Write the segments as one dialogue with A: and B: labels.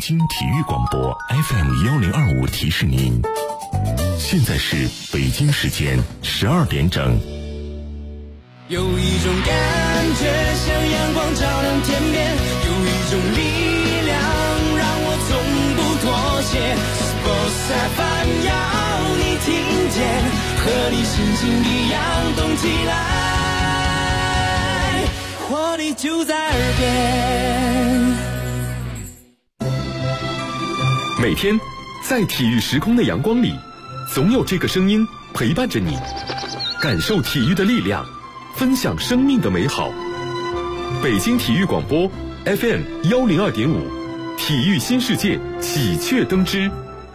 A: 京体育广播 FM1025提示您，现在是北京时间12点整。
B: 有一种感觉像阳光照亮天边，有一种力量让我从不妥协。Sports FM 要你听见，和你心情一样动起来，活力就在耳边。
C: 每天在体育时空的阳光里，总有这个声音陪伴着你，感受体育的力量，分享生命的美好。北京体育广播 FM102.5，体育新世界喜鹊登枝。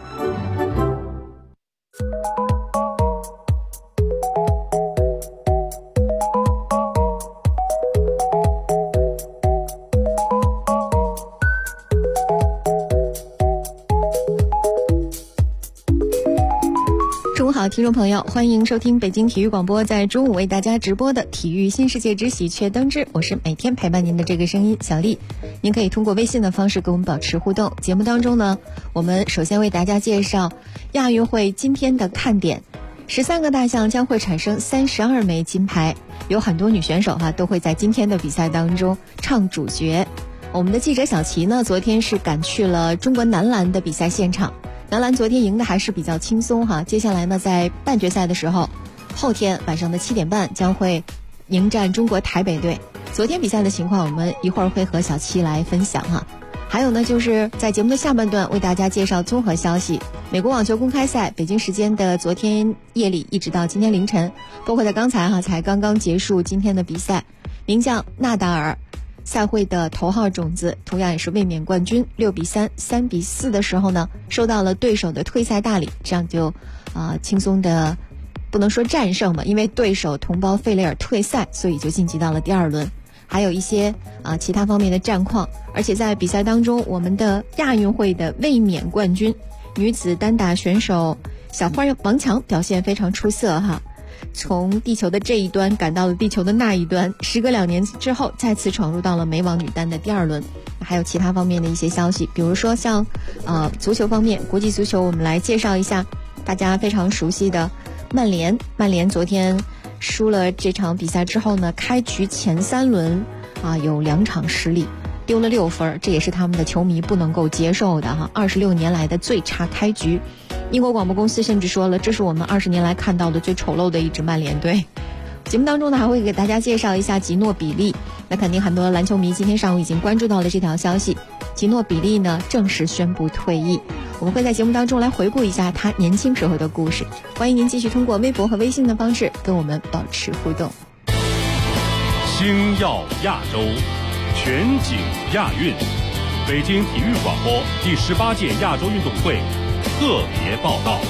D: 中午好，听众朋友，欢迎收听北京体育广播在中午为大家直播的体育新世界之喜鹊登枝，我是每天陪伴您的这个声音小丽。您可以通过微信的方式跟我们保持互动。节目当中呢，我们首先为大家介绍亚运会今天的看点，13个大项将会产生32枚金牌，有很多女选手都会在今天的比赛当中唱主角。我们的记者小齐呢，昨天是赶去了中国男篮的比赛现场。男篮昨天赢的还是比较轻松接下来呢，在半决赛的时候，后天晚上的7点半将会迎战中国台北队。昨天比赛的情况我们一会儿会和小七来分享还有呢，就是在节目的下半段为大家介绍综合消息。美国网球公开赛北京时间的昨天夜里一直到今天凌晨，包括在刚才才刚刚结束今天的比赛，名将纳达尔赛会的头号种子，同样也是卫冕冠军，6比3、3比4的时候呢，受到了对手的退赛大礼，这样就轻松的不能说战胜吧，因为对手同胞费雷尔退赛，所以就晋级到了第2轮。还有一些其他方面的战况，而且在比赛当中，我们的亚运会的卫冕冠军女子单打选手小花王强表现非常出色从地球的这一端赶到了地球的那一端，时隔2年之后再次闯入到了美网女单的第2轮。还有其他方面的一些消息，比如说像足球方面，国际足球我们来介绍一下大家非常熟悉的曼联昨天输了这场比赛之后呢，开局前3轮有2场失利，丢了6分，这也是他们的球迷不能够接受的26年来的最差开局。英国广播公司甚至说了，这是我们20年来看到的最丑陋的一支曼联队。节目当中呢，还会给大家介绍一下吉诺比利。那肯定很多篮球迷今天上午已经关注到了这条消息，吉诺比利呢正式宣布退役。我们会在节目当中来回顾一下他年轻时候的故事。欢迎您继续通过微博和微信的方式跟我们保持互动。
E: 星耀亚洲，全景亚运，北京体育广播第18届亚洲运动会特别报道。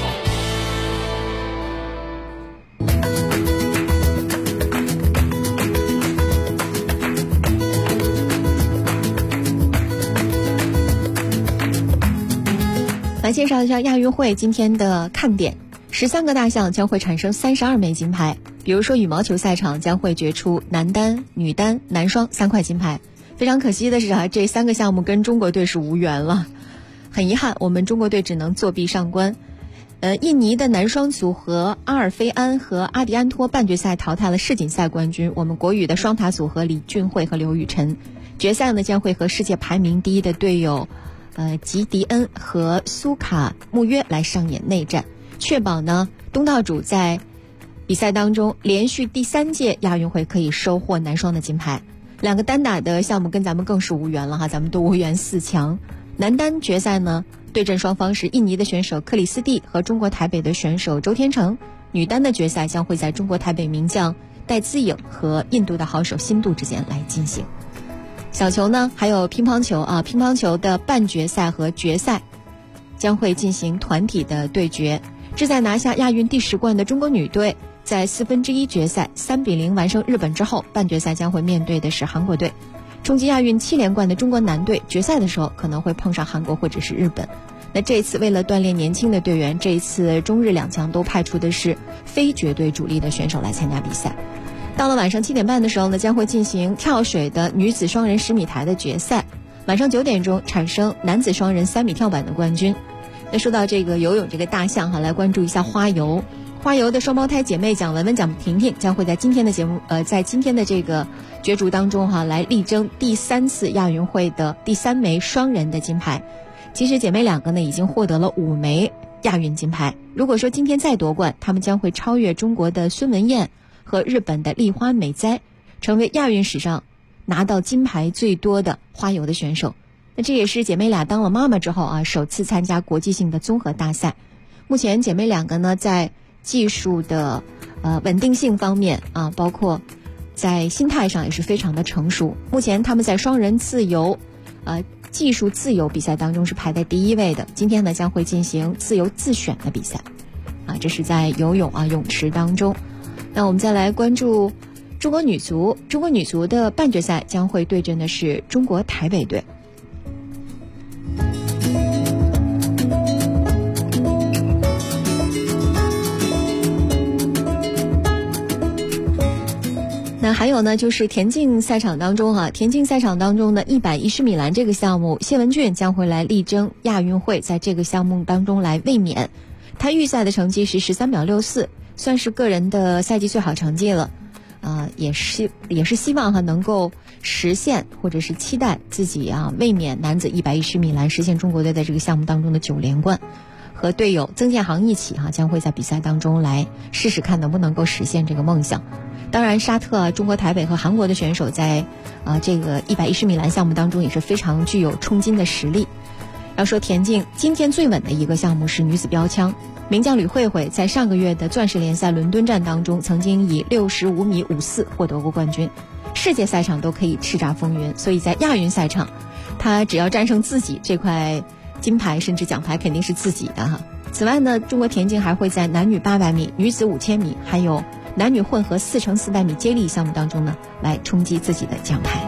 D: 来介绍一下亚运会今天的看点，13个大项将会产生32枚金牌。比如说羽毛球赛场将会决出男单、女单、男双3块金牌。非常可惜的是这3个项目跟中国队是无缘了，很遗憾，我们中国队只能作弊上关。印尼的男双组合阿尔菲安和阿迪安托半决赛淘汰了世锦赛冠军我们国羽的双塔组合李俊慧和刘雨辰。决赛呢将会和世界排名第1的队友吉迪恩和苏卡穆约来上演内战，确保呢东道主在比赛当中连续第3届亚运会可以收获男双的金牌。2个单打的项目跟咱们更是无缘了咱们都无缘4强。男单决赛呢，对阵双方是印尼的选手克里斯蒂和中国台北的选手周天成。女单的决赛将会在中国台北名将戴资颖和印度的好手辛杜之间来进行。小球呢，还有乒乓球乒乓球的半决赛和决赛将会进行团体的对决。志在拿下亚运第10冠的中国女队，在1/4决赛3比0完胜日本之后，半决赛将会面对的是韩国队。冲击亚运7连冠的中国男队，决赛的时候可能会碰上韩国或者是日本。那这一次为了锻炼年轻的队员，这一次中日2强都派出的是非绝对主力的选手来参加比赛。到了晚上7点半的时候呢，将会进行跳水的女子双人10米台的决赛。 晚上9点钟产生男子双人3米跳板的冠军。那说到这个游泳这个大项哈，来关注一下花游。花游的双胞胎姐妹蒋雯雯、蒋婷婷将会在今天的节目在今天的这个角逐当中哈，来力争第3次亚运会的第3枚双人的金牌。其实姐妹两个呢已经获得了5枚亚运金牌，如果说今天再夺冠，她们将会超越中国的孙文燕和日本的立花美哉，成为亚运史上拿到金牌最多的花游的选手。那这也是姐妹俩当了妈妈之后啊，首次参加国际性的综合大赛。目前姐妹两个呢，在技术的稳定性方面啊，包括在心态上也是非常的成熟。目前她们在双人自由技术自由比赛当中是排在第1位的。今天呢将会进行自由自选的比赛啊，这是在游泳泳池当中。那我们再来关注中国女足。中国女足的半决赛将会对阵的是中国台北队。那还有呢，就是田径赛场当中田径赛场当中呢，110米栏这个项目，谢文俊将会来力争亚运会，在这个项目当中来卫冕。他预赛的成绩是13秒64，算是个人的赛季最好成绩了。也是希望能够实现或者是期待自己卫冕男子110米栏，实现中国队在这个项目当中的9连冠。和队友曾建航一起将会在比赛当中来试试看能不能够实现这个梦想。当然沙特、中国台北和韩国的选手在这个110米栏项目当中也是非常具有冲金的实力。要说田径今天最稳的一个项目是女子标枪，名将吕慧慧在上个月的钻石联赛伦敦站当中曾经以65米54获得过冠军，世界赛场都可以叱咤风云，所以在亚运赛场她只要战胜自己，这块金牌甚至奖牌肯定是自己的此外呢，中国田径还会在男女800米、女子5000米还有男女混合4×400米接力项目当中呢，来冲击自己的奖牌。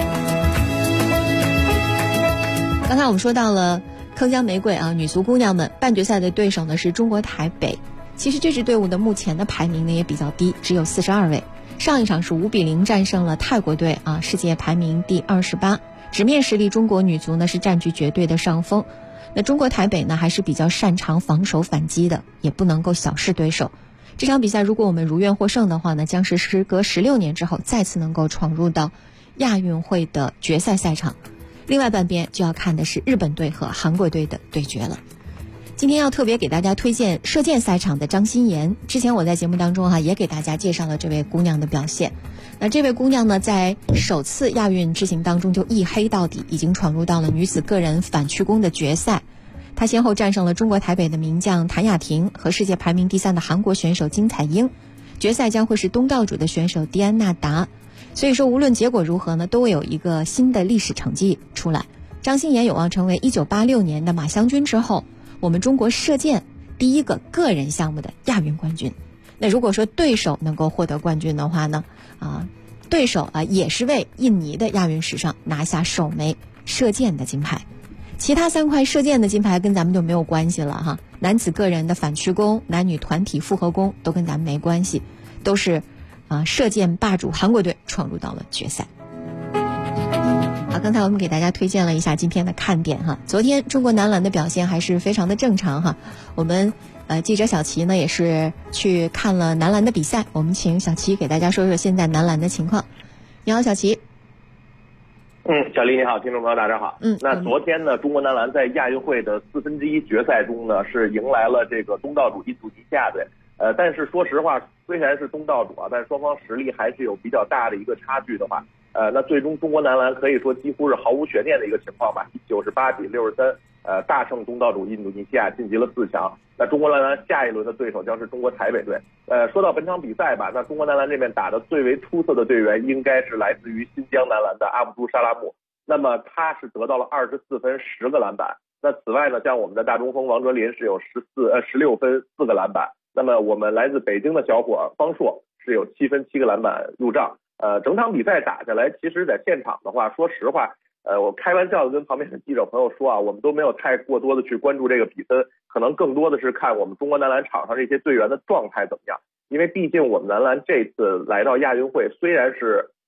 D: 刚才我们说到了铿锵玫瑰女足姑娘们半决赛的对手呢是中国台北。其实这支队伍的目前的排名呢也比较低，只有42位。上一场是5比0战胜了泰国队世界排名第28。纸面实力中国女足呢是占据绝对的上风。那中国台北呢还是比较擅长防守反击的，也不能够小视对手。这场比赛如果我们如愿获胜的话呢，将是时隔16年之后再次能够闯入到亚运会的决赛赛场。另外半边就要看的是日本队和韩国队的对决了。今天要特别给大家推荐射箭赛场的张欣妍。之前我在节目当中也给大家介绍了这位姑娘的表现。那这位姑娘呢，在首次亚运之行当中就一黑到底，已经闯入到了女子个人反曲弓的决赛。她先后战胜了中国台北的名将谭雅婷和世界排名第3的韩国选手金彩英。决赛将会是东道主的选手迪安娜达。所以说无论结果如何呢，都会有一个新的历史成绩出来。张欣妍有望成为1986年的马湘军之后，我们中国射箭第一个个人项目的亚运冠军。那如果说对手能够获得冠军的话呢，对手也是为印尼的亚运史上拿下首枚射箭的金牌。其他3块射箭的金牌跟咱们就没有关系了男子个人的反曲弓、男女团体复合弓都跟咱们没关系，都是射箭霸主韩国队闯入到了决赛。好，刚才我们给大家推荐了一下今天的看点昨天中国男篮的表现还是非常的正常我们记者小齐呢也是去看了男篮的比赛，我们请小齐给大家说说现在男篮的情况。你好，小齐。
F: 小丽你好，听众朋友大家好。那昨天呢，中国男篮在亚运会的1/4决赛中呢，是迎来了这个东道主印度尼西亚队。但是说实话，虽然是东道主但是双方实力还是有比较大的一个差距的话，那最终中国男篮可以说几乎是毫无悬念的一个情况吧，98比63，大胜东道主印度尼西亚，晋级了4强。那中国男篮下一轮的对手将是中国台北队。说到本场比赛吧，那中国男篮这边打得最为出色的队员应该是来自于新疆男篮的阿卜杜沙拉木，那么他是得到了24分10个篮板。那此外呢，像我们的大中锋王哲林是有16分4个篮板。那么我们来自北京的小伙方硕是有7分7个篮板入账。整场比赛打下来，其实在现场的话，说实话，我开玩笑的跟旁边的记者朋友说我们都没有太过多的去关注这个比分，可能更多的是看我们中国男篮场上这些队员的状态怎么样。因为毕竟我们男篮这次来到亚运会，虽然是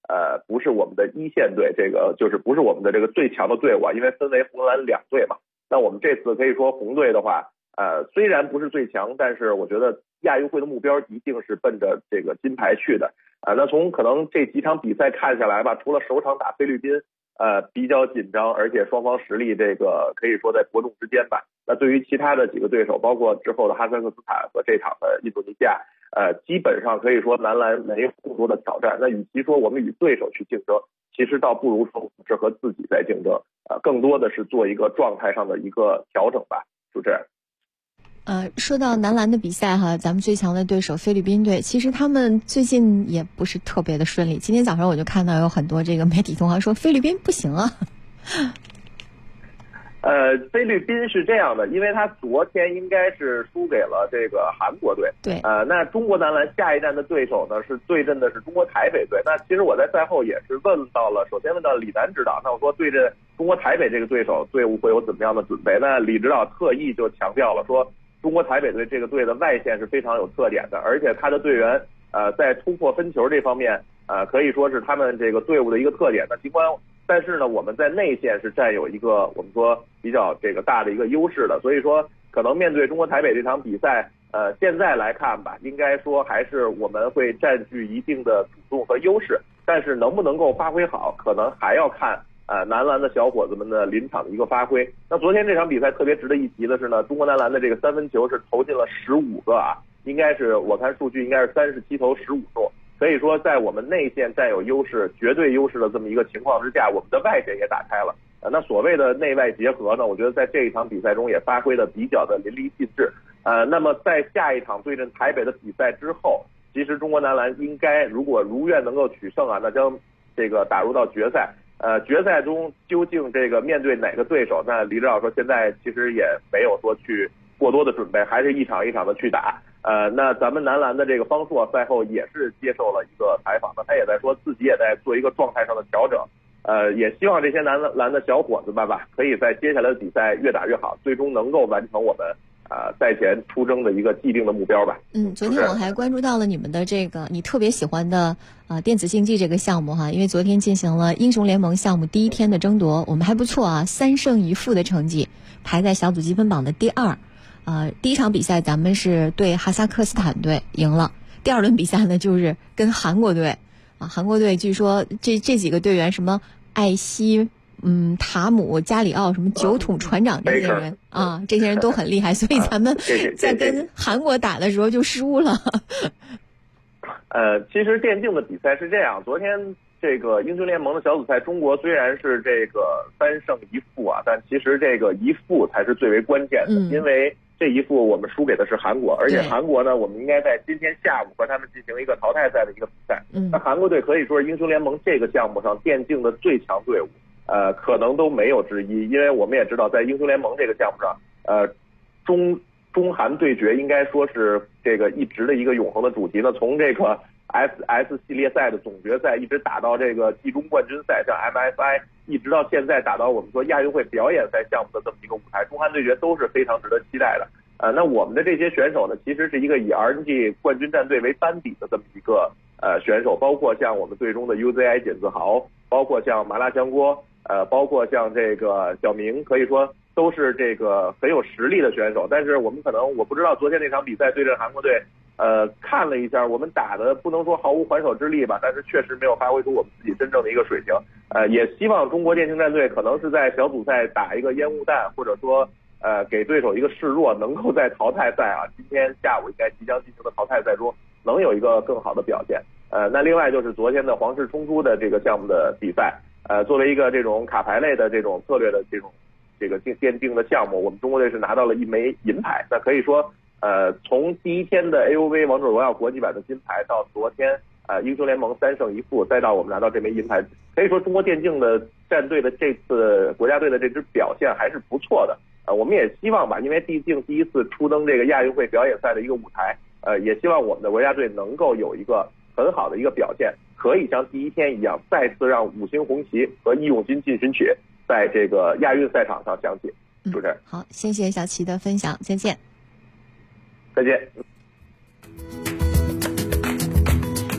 F: 不是我们的一线队，这个就是不是我们的这个最强的队伍啊，因为分为红蓝两队嘛。那我们这次可以说红队的话，虽然不是最强，但是我觉得亚运会的目标一定是奔着这个金牌去的。那从可能这几场比赛看下来吧，除了首场打菲律宾，比较紧张，而且双方实力这个可以说在伯仲之间吧。那对于其他的几个对手，包括之后的哈萨克斯坦和这场的印度尼西亚，基本上可以说男篮没有更多的挑战。那与其说我们与对手去竞争，其实倒不如说是和自己在竞争，更多的是做一个状态上的一个调整吧，就这样。
D: 说到男篮的比赛哈，咱们最强的对手菲律宾队，其实他们最近也不是特别的顺利。今天早上我就看到有很多这个媒体同行说菲律宾不行啊。
F: 菲律宾是这样的，因为他昨天应该是输给了这个韩国队。
D: 对。
F: 那中国男篮下一站的对手呢是对阵的是中国台北队。那其实我在赛后也是首先问到李楠指导，那我说对阵中国台北这个对手，队伍会有怎么样的准备？那李指导特意就强调了说，中国台北队这个队的外线是非常有特点的，而且他的队员在突破分球这方面可以说是他们这个队伍的一个特点的。但是呢，我们在内线是占有一个我们说比较这个大的一个优势的，所以说可能面对中国台北这场比赛，现在来看吧，应该说还是我们会占据一定的主动和优势，但是能不能够发挥好，可能还要看男篮的小伙子们的临场的一个发挥。那昨天这场比赛特别值得一提的是呢，中国男篮的这个三分球是投进了15个啊，应该是我看数据应该是37投15中。可以说在我们内线占有优势、绝对优势的这么一个情况之下，我们的外线也打开了。那所谓的内外结合呢，我觉得在这一场比赛中也发挥的比较的淋漓尽致。那么在下一场对阵台北的比赛之后，其实中国男篮应该如果如愿能够取胜啊，那将这个打入到决赛。决赛中究竟这个面对哪个对手？那李指导说现在其实也没有说去过多的准备，还是一场一场的去打。那咱们男篮的这个方硕赛后也是接受了一个采访，那他也在说自己也在做一个状态上的调整，也希望这些男篮的小伙子们吧，可以在接下来的比赛越打越好，最终能够完成我们赛前出征的一个既定的目标吧。
D: 昨天我还关注到了你们的这个你特别喜欢的电子竞技这个项目哈，因为昨天进行了英雄联盟项目第一天的争夺，我们还不错啊，3胜1负的成绩，排在小组积分榜的第2。第一场比赛咱们是对哈萨克斯坦队赢了，第二轮比赛呢就是跟韩国队韩国队据说这几个队员什么艾希塔姆、加里奥什么9桶船长这些人这些人都很厉害，所以咱们在跟韩国打的时候就输了。
F: 其实电竞的比赛是这样，昨天这个英雄联盟的小组赛，中国虽然是这个3胜1负啊，但其实这个1负才是最为关键的，因为这1负我们输给的是韩国，而且韩国呢，我们应该在今天下午和他们进行一个淘汰赛的一个比赛。那韩国队可以说是英雄联盟这个项目上电竞的最强队伍，可能都没有之一，因为我们也知道，在英雄联盟这个项目上，中韩对决应该说是这个一直的一个永恒的主题呢。从这个 S 系列赛的总决赛一直打到这个季中冠军赛，像 MSI， 一直到现在打到我们说亚运会表演赛项目的这么一个舞台，中韩对决都是非常值得期待的。那我们的这些选手呢，其实是一个以 RNG 冠军战队为班底的这么一个选手，包括像我们队中的 UZI 简自豪，包括像麻辣香锅，包括像这个小明，可以说都是这个很有实力的选手。但是我们我不知道昨天那场比赛对阵韩国队，看了一下，我们打的不能说毫无还手之力吧，但是确实没有发挥出我们自己真正的一个水平。也希望中国电竞战队可能是在小组赛打一个烟雾弹，或者说给对手一个示弱，能够在淘汰赛今天下午应该即将进行的淘汰赛中能有一个更好的表现。那另外就是昨天的皇室冲出的这个项目的比赛，作为一个这种卡牌类的这种策略的这个电竞的项目，我们中国队是拿到了1枚银牌。那可以说从第一天的 AOV 王者荣耀国际版的金牌到昨天英雄联盟3胜1负，再到我们拿到这枚银牌，可以说中国电竞的战队的这次国家队的这支表现还是不错的。我们也希望吧，因为毕竟第一次出登这个亚运会表演赛的一个舞台，也希望我们的国家队能够有一个很好的一个表现，可以像第一天一样，再次让5星红旗和义勇军进行曲在这个亚运赛场上响起。主持人，
D: 好，谢谢小齐的分享，再见。
F: 再见。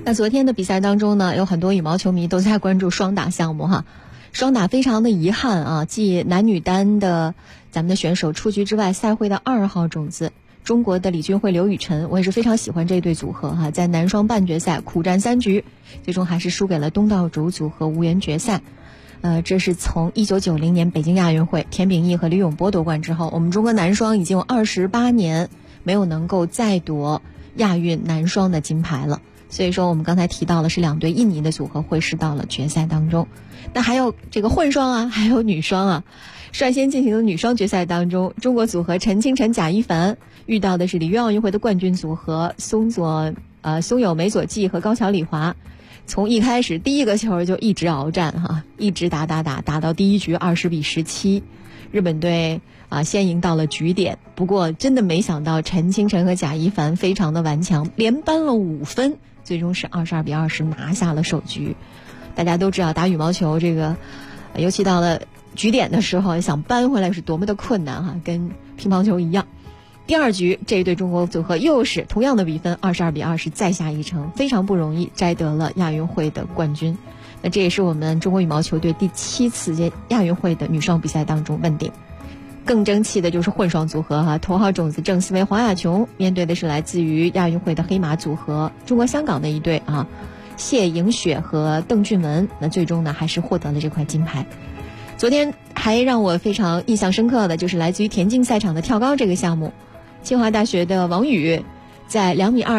D: 那昨天的比赛当中呢，有很多羽毛球迷都在关注双打项目哈。双打非常的遗憾啊，继男女单的咱们的选手出局之外，赛会的2号种子中国的李俊慧、刘雨辰，我也是非常喜欢这对组合哈，在男双半决赛苦战3局，最终还是输给了东道主组合，无缘决赛。这是从1990年北京亚运会田秉义和李永波夺冠之后，我们中国男双已经有28年没有能够再夺亚运男双的金牌了。所以说我们刚才提到了是2对印尼的组合会师到了决赛当中。那还有这个混双啊，还有女双啊。率先进行的女双决赛当中，中国组合陈清晨、贾一凡遇到的是里约奥运会的冠军组合松友美佐纪和高桥李华。从一开始第一个球就一直鏖战哈，一直打到第一局20-17，日本队先赢到了局点。不过真的没想到陈清晨和贾一凡非常的顽强，连扳了5分，最终是22-20拿下了首局。大家都知道打羽毛球这个尤其到了局点的时候，想扳回来是多么的困难哈，跟乒乓球一样。第2局这一对中国组合又是同样的比分22-20再下一城，非常不容易摘得了亚运会的冠军。那这也是我们中国羽毛球队第7次亚运会的女双比赛当中问鼎。更争气的就是混双组合哈，头号种子郑思维、黄雅琼面对的是来自于亚运会的黑马组合中国香港的一对谢颖雪和邓俊文，那最终呢还是获得了这块金牌。昨天还让我非常印象深刻的就是来自于田径赛场的跳高这个项目，清华大学的王宇在2米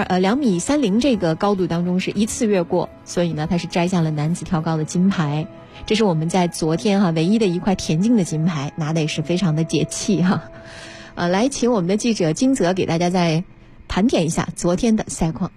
D: 30这个高度当中是一次越过，所以呢他是摘下了男子跳高的金牌。这是我们在昨天唯一的一块田径的金牌，拿的也是非常的解气哈。来请我们的记者金泽给大家再盘点一下昨天的赛况。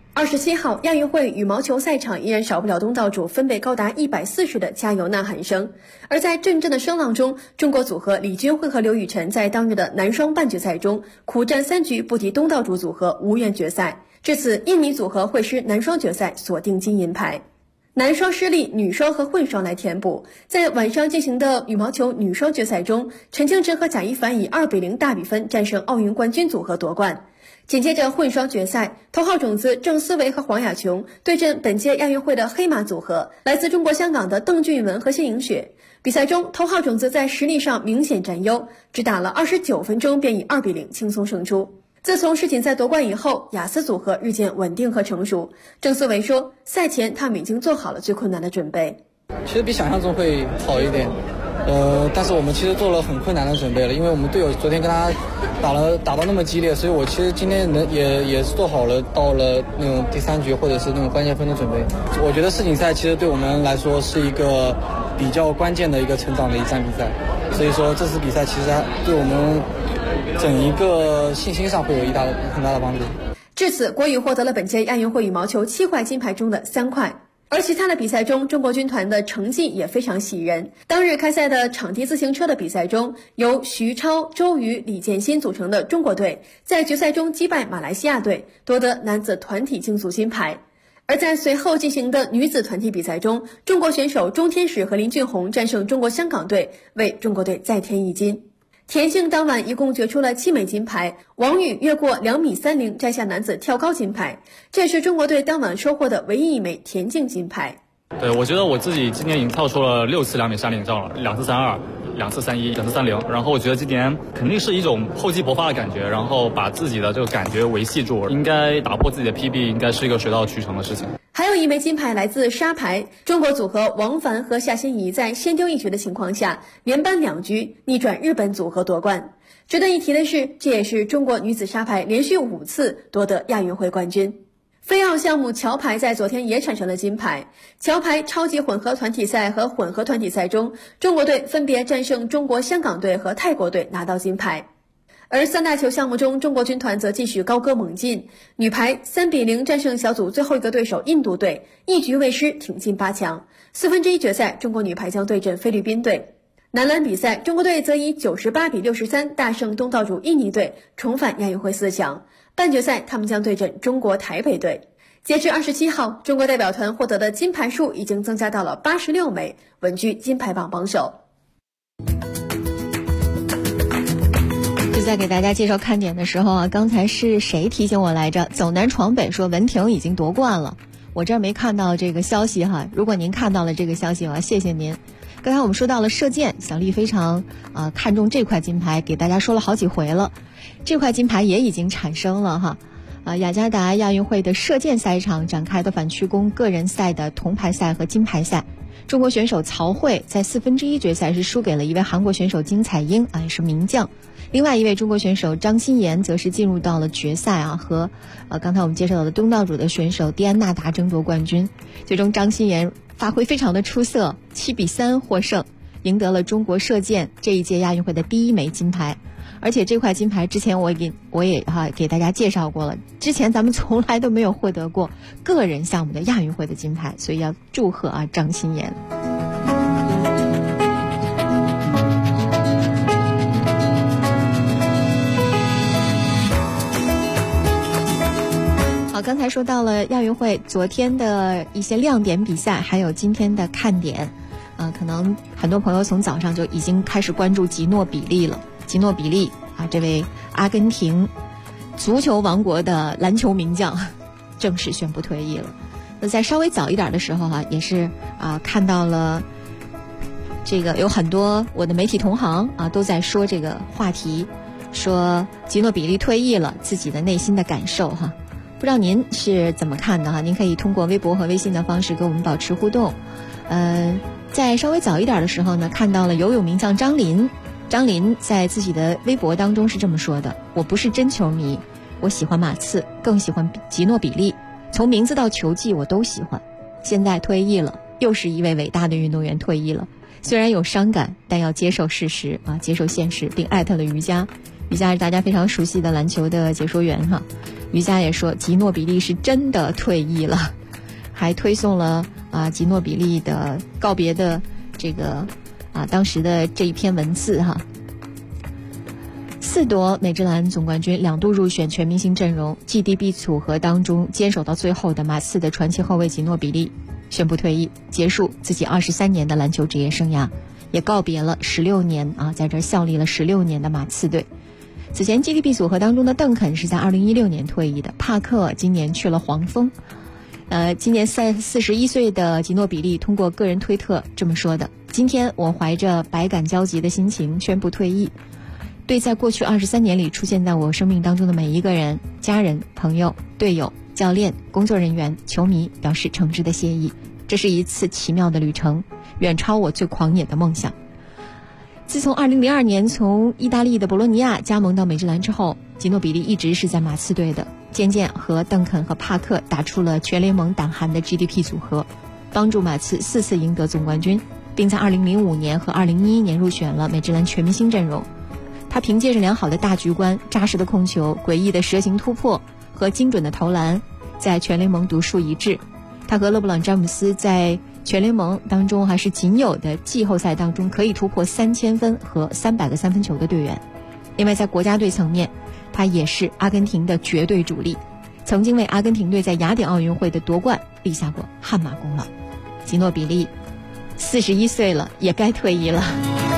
G: 27号亚运会羽毛球赛场依然少不了东道主分贝高达140的加油呐喊声，而在阵阵的声浪中，中国组合李俊慧和刘雨辰在当日的男双半决赛中苦战3局不敌东道主组合，无缘决赛。至此，印尼组合会师男双决赛，锁定金银牌。男双失利，女双和混双来填补。在晚上进行的羽毛球女双决赛中，陈清晨和贾一凡以2-0大比分战胜奥运冠军组合夺冠。紧接着混双决赛，头号种子郑思维和黄雅琼对阵本届亚运会的黑马组合，来自中国香港的邓俊文和谢颖雪。比赛中，头号种子在实力上明显占优，只打了29分钟便以2-0轻松胜出。自从世锦赛夺冠以后，雅思组合日渐稳定和成熟。郑思维说，赛前他们已经做好了最困难的准备。
H: 其实比想象中会好一点，但是我们其实做了很困难的准备了，因为我们队友昨天跟他打到那么激烈，所以我其实今天也做好了到了那种第3局或者是那种关键分的准备。我觉得世锦赛其实对我们来说是一个比较关键的一个成长的一站比赛，所以说这次比赛其实对我们整一个信心上会有很大的帮助。
G: 至此，国羽获得了本届亚运会羽毛球7块金牌中的3块。而其他的比赛中，中国军团的成绩也非常喜人。当日开赛的场地自行车的比赛中，由徐超、周瑜、李建新组成的中国队在决赛中击败马来西亚队，夺得男子团体竞速金牌。而在随后进行的女子团体比赛中，中国选手钟天使和林俊宏战胜中国香港队，为中国队再添1金。田径当晚一共决出了7枚金牌，王宇越过2米30摘下男子跳高金牌，这也是中国队当晚收获的唯一1枚田径金牌。
I: 对，我觉得我自己今年已经跳出了6次2米30照了，2次32、2次31、2次30，然后我觉得今年肯定是一种厚积薄发的感觉，然后把自己的这个感觉维系住，应该打破自己的 PB， 应该是一个水到渠成的事情。
G: 还有1枚金牌来自沙排，中国组合王凡和夏欣怡在先丢1局的情况下，连扳2局，逆转日本组合夺冠。值得一提的是，这也是中国女子沙排连续5次夺得亚运会冠军。飞奥项目桥排在昨天也产生了金牌，桥排超级混合团体赛和混合团体赛中，中国队分别战胜中国香港队和泰国队拿到金牌。而3大球项目中，中国军团则继续高歌猛进，女排3-0战胜小组最后一个对手印度队，1局未失挺进8强。1/4决赛，中国女排将对阵菲律宾队。男篮比赛，中国队则以98-63大胜东道主印尼队，重返亚运会4强。半决赛，他们将对阵中国台北队。截至27号，中国代表团获得的金牌数已经增加到了86枚，稳居金牌榜榜首。
D: 就在给大家介绍看点的时候刚才是谁提醒我来着？走南闯北说文婷已经夺冠了。 我这儿没看到这个消息哈。如果您看到了这个消息，我要谢谢您。刚才我们说到了射箭，小丽非常看重这块金牌，给大家说了好几回了。这块金牌也已经产生了哈。雅加达亚运会的射箭赛场展开的反曲弓个人赛的铜牌赛和金牌赛，中国选手曹慧在1/4决赛是输给了一位韩国选手金彩英也是名将。另外一位中国选手张欣妍则是进入到了决赛和刚才我们介绍到的东道主的选手蒂安纳达争夺冠军。最终张欣妍发挥非常的出色，7-3获胜，赢得了中国射箭这一届亚运会的第1枚金牌。而且这块金牌之前我也给大家介绍过了，之前咱们从来都没有获得过个人项目的亚运会的金牌，所以要祝贺张欣妍。好，刚才说到了亚运会昨天的一些亮点比赛，还有今天的看点。可能很多朋友从早上就已经开始关注吉诺比利了。吉诺比利这位阿根廷足球王国的篮球名将正式宣布退役了。那在稍微早一点的时候也是看到了这个有很多我的媒体同行都在说这个话题，说吉诺比利退役了，自己的内心的感受不知道您是怎么看的您可以通过微博和微信的方式跟我们保持互动。在稍微早一点的时候呢，看到了游泳名将张琳在自己的微博当中是这么说的：我不是真球迷，我喜欢马刺，更喜欢吉诺比利，从名字到球技我都喜欢。现在退役了，又是一位伟大的运动员退役了，虽然有伤感，但要接受事实接受现实，并艾特了瑜伽。瑜伽是大家非常熟悉的篮球的解说员瑜伽也说吉诺比利是真的退役了，还推送了吉诺比利的告别的这个当时的这一篇文字4夺美职篮总冠军，2度入选全明星阵容 GDP 组合当中坚守到最后的马刺的传奇后卫吉诺比利宣布退役，结束自己23年的篮球职业生涯，也告别了16年在这效力了16年的马刺队。此前 GDP 组合当中的邓肯是在2016年退役的，帕克今年去了黄蜂。今年41岁的吉诺比利通过个人推特这么说的：今天我怀着百感交集的心情宣布退役，对在过去23年里出现在我生命当中的每一个人、家人、朋友、队友、教练、工作人员、球迷表示诚挚的谢意。这是一次奇妙的旅程，远超我最狂野的梦想。自从2002年从意大利的博洛尼亚加盟到美职篮之后，吉诺比利一直是在马刺队的，渐渐和邓肯和帕克打出了全联盟胆寒的 GDP 组合，帮助马刺4次赢得总冠军，并在2005年和2011年入选了美职篮全明星阵容。他凭借着良好的大局观、扎实的控球、诡异的蛇形突破和精准的投篮，在全联盟独树一帜。他和勒布朗·詹姆斯在全联盟当中还是仅有的季后赛当中可以突破3000分和300个三分球的队员。另外在国家队层面，他也是阿根廷的绝对主力，曾经为阿根廷队在雅典奥运会的夺冠立下过汗马功劳。吉诺比利41岁了，也该退役了。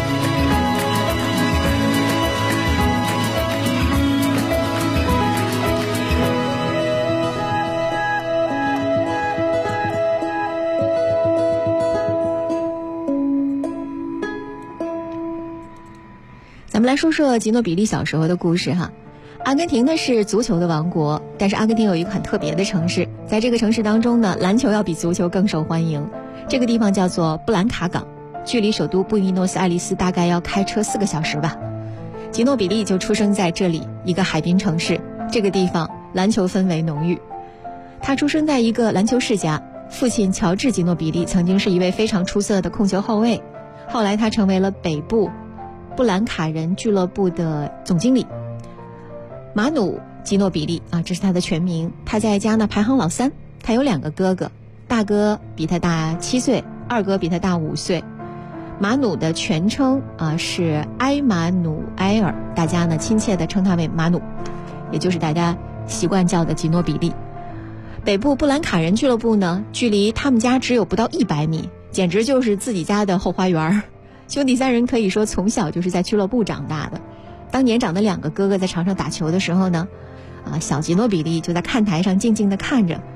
D: 咱们来说说吉诺比利小时候的故事阿根廷呢是足球的王国，但是阿根廷有一个很特别的城市，在这个城市当中呢，篮球要比足球更受欢迎。这个地方叫做布兰卡港，距离首都布宜诺斯艾利斯大概要开车4个小时吧。吉诺比利就出生在这里，一个海滨城市。这个地方篮球氛围浓郁。他出生在一个篮球世家，父亲乔治·吉诺比利曾经是一位非常出色的控球后卫，后来他成为了北部布兰卡人俱乐部的总经理。马努·吉诺比利这是他的全名。他在家呢排行老3，他有2个哥哥，大哥比他大7岁，二哥比他大5岁。马努的全称是埃马努埃尔，大家呢亲切地称他为马努，也就是大家习惯叫的吉诺比利。北部布兰卡人俱乐部呢，距离他们家只有不到100米，简直就是自己家的后花园。兄弟3人可以说从小就是在俱乐部长大的。当年长的2个哥哥在场上打球的时候呢，小吉诺比利就在看台上静静地看着。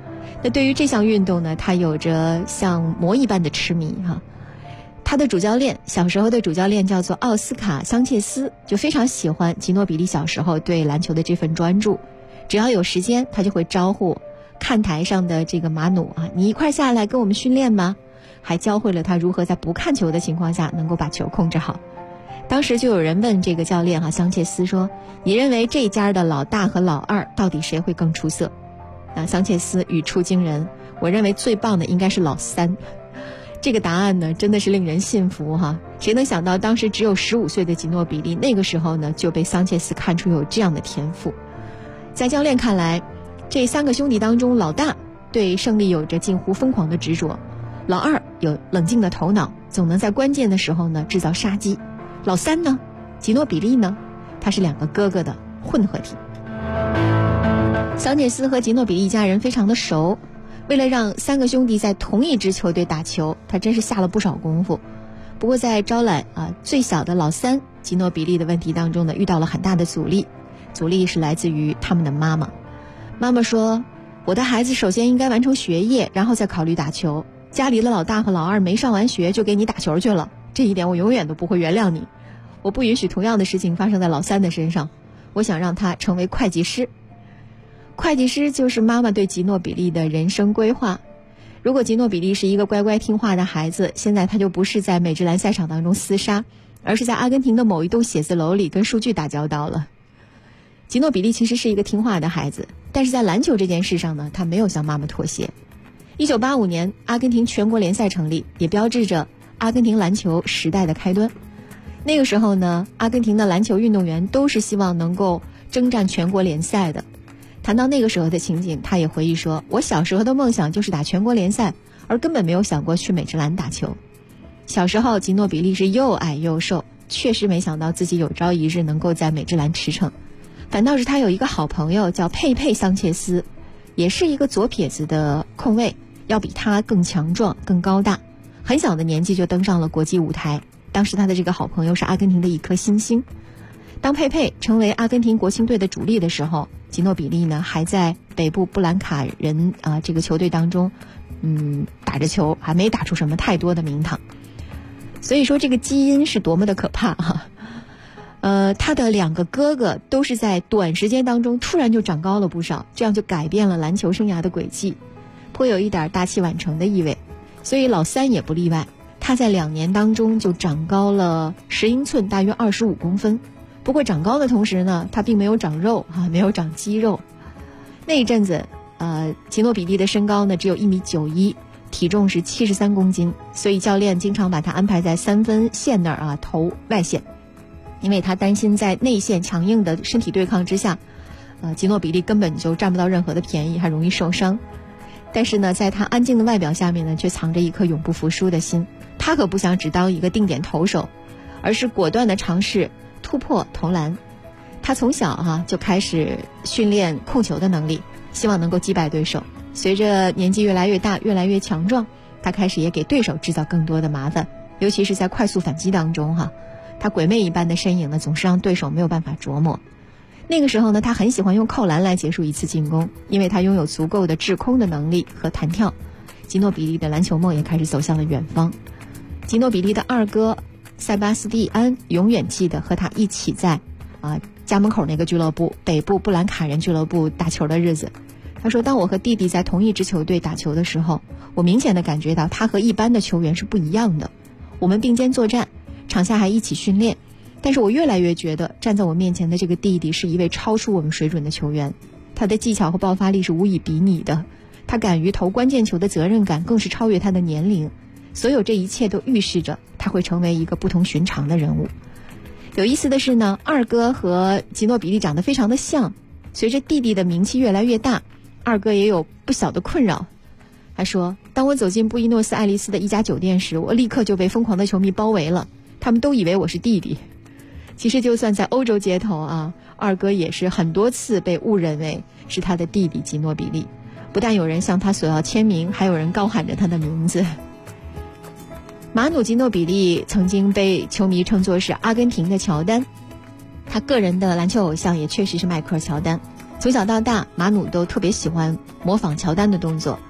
D: 那对于这项运动呢，他有着像魔一般的痴迷哈。他的主教练，小时候的主教练叫做奥斯卡·桑切斯，就非常喜欢吉诺比利小时候对篮球的这份专注。只要有时间，他就会招呼看台上的这个马努啊，你一块下来跟我们训练吗？还教会了他如何在不看球的情况下能够把球控制好。当时就有人问这个教练哈，桑切斯说：“你认为这家的老大和老二到底谁会更出色？”桑切斯语出惊人：“我认为最棒的应该是老三。”这个答案呢，真的是令人信服哈！谁能想到当时只有15岁的吉诺比利，那个时候呢就被桑切斯看出有这样的天赋。在教练看来，这3个兄弟当中，老大对胜利有着近乎疯狂的执着，老二有冷静的头脑，总能在关键的时候呢制造杀机。老三呢，吉诺比利呢，他是2个哥哥的混合体。桑切斯和吉诺比利一家人非常的熟。为了让3个兄弟在同一支球队打球，他真是下了不少功夫。不过在招揽最小的老三吉诺比利的问题当中呢，遇到了很大的阻力是来自于他们的妈妈。妈妈说：“我的孩子首先应该完成学业，然后再考虑打球。家里的老大和老二没上完学就给你打球去了，这一点我永远都不会原谅你。我不允许同样的事情发生在老三的身上。我想让他成为会计师。”会计师就是妈妈对吉诺比利的人生规划。如果吉诺比利是一个乖乖听话的孩子，现在他就不是在美职篮赛场当中厮杀，而是在阿根廷的某一栋写字楼里跟数据打交道了。吉诺比利其实是一个听话的孩子，但是在篮球这件事上呢，他没有向妈妈妥协。1985年，阿根廷全国联赛成立，也标志着阿根廷篮球时代的开端。那个时候呢，阿根廷的篮球运动员都是希望能够征战全国联赛的。谈到那个时候的情景，他也回忆说：“我小时候的梦想就是打全国联赛，而根本没有想过去美职篮打球。”小时候吉诺比利是又矮又瘦，确实没想到自己有朝一日能够在美职篮驰骋。反倒是他有一个好朋友叫佩佩桑切斯，也是一个左撇子的控卫，要比他更强壮更高大，很小的年纪就登上了国际舞台。当时他的这个好朋友是阿根廷的一颗新星。当佩佩成为阿根廷国青队的主力的时候，吉诺比利呢还在北部布兰卡人这个球队当中打着球，还没打出什么太多的名堂。所以说这个基因是多么的可怕哈。他的2个哥哥都是在短时间当中突然就长高了不少，这样就改变了篮球生涯的轨迹，颇有一点大器晚成的意味。所以老三也不例外，他在2年当中就长高了10英寸，大约25公分。不过长高的同时呢，他并没有长肉没有长肌肉。那一阵子吉诺比利的身高呢只有1.91米，体重是73公斤，所以教练经常把他安排在3分线那儿投外线，因为他担心在内线强硬的身体对抗之下，吉诺比利根本就占不到任何的便宜，还容易受伤。但是呢，在他安静的外表下面呢，却藏着一颗永不服输的心。他可不想只当一个定点投手，而是果断的尝试突破投篮。他从小就开始训练控球的能力，希望能够击败对手。随着年纪越来越大，越来越强壮，他开始也给对手制造更多的麻烦，尤其是在快速反击当中他鬼魅一般的身影呢，总是让对手没有办法琢磨。那个时候呢，他很喜欢用扣篮来结束一次进攻，因为他拥有足够的制空的能力和弹跳。吉诺比利的篮球梦也开始走向了远方。吉诺比利的2哥塞巴斯蒂安永远记得和他一起在家门口那个俱乐部北部布兰卡人俱乐部打球的日子。他说，当我和弟弟在同一支球队打球的时候，我明显的感觉到他和一般的球员是不一样的。我们并肩作战，场下还一起训练，但是我越来越觉得站在我面前的这个弟弟是一位超出我们水准的球员。他的技巧和爆发力是无以比拟的，他敢于投关键球的责任感更是超越他的年龄。所有这一切都预示着他会成为一个不同寻常的人物。有意思的是呢，2哥和吉诺比利长得非常的像。随着弟弟的名气越来越大，2哥也有不小的困扰。他说，当我走进布宜诺斯艾利斯的一家酒店时，我立刻就被疯狂的球迷包围了，他们都以为我是弟弟。其实就算在欧洲街头2哥也是很多次被误认为是他的弟弟吉诺比利。不但有人向他索要签名，还有人高喊着他的名字。马努·吉诺比利曾经被球迷称作是阿根廷的乔丹，他个人的篮球偶像也确实是迈克尔·乔丹。从小到大，马努都特别喜欢模仿乔丹的动作，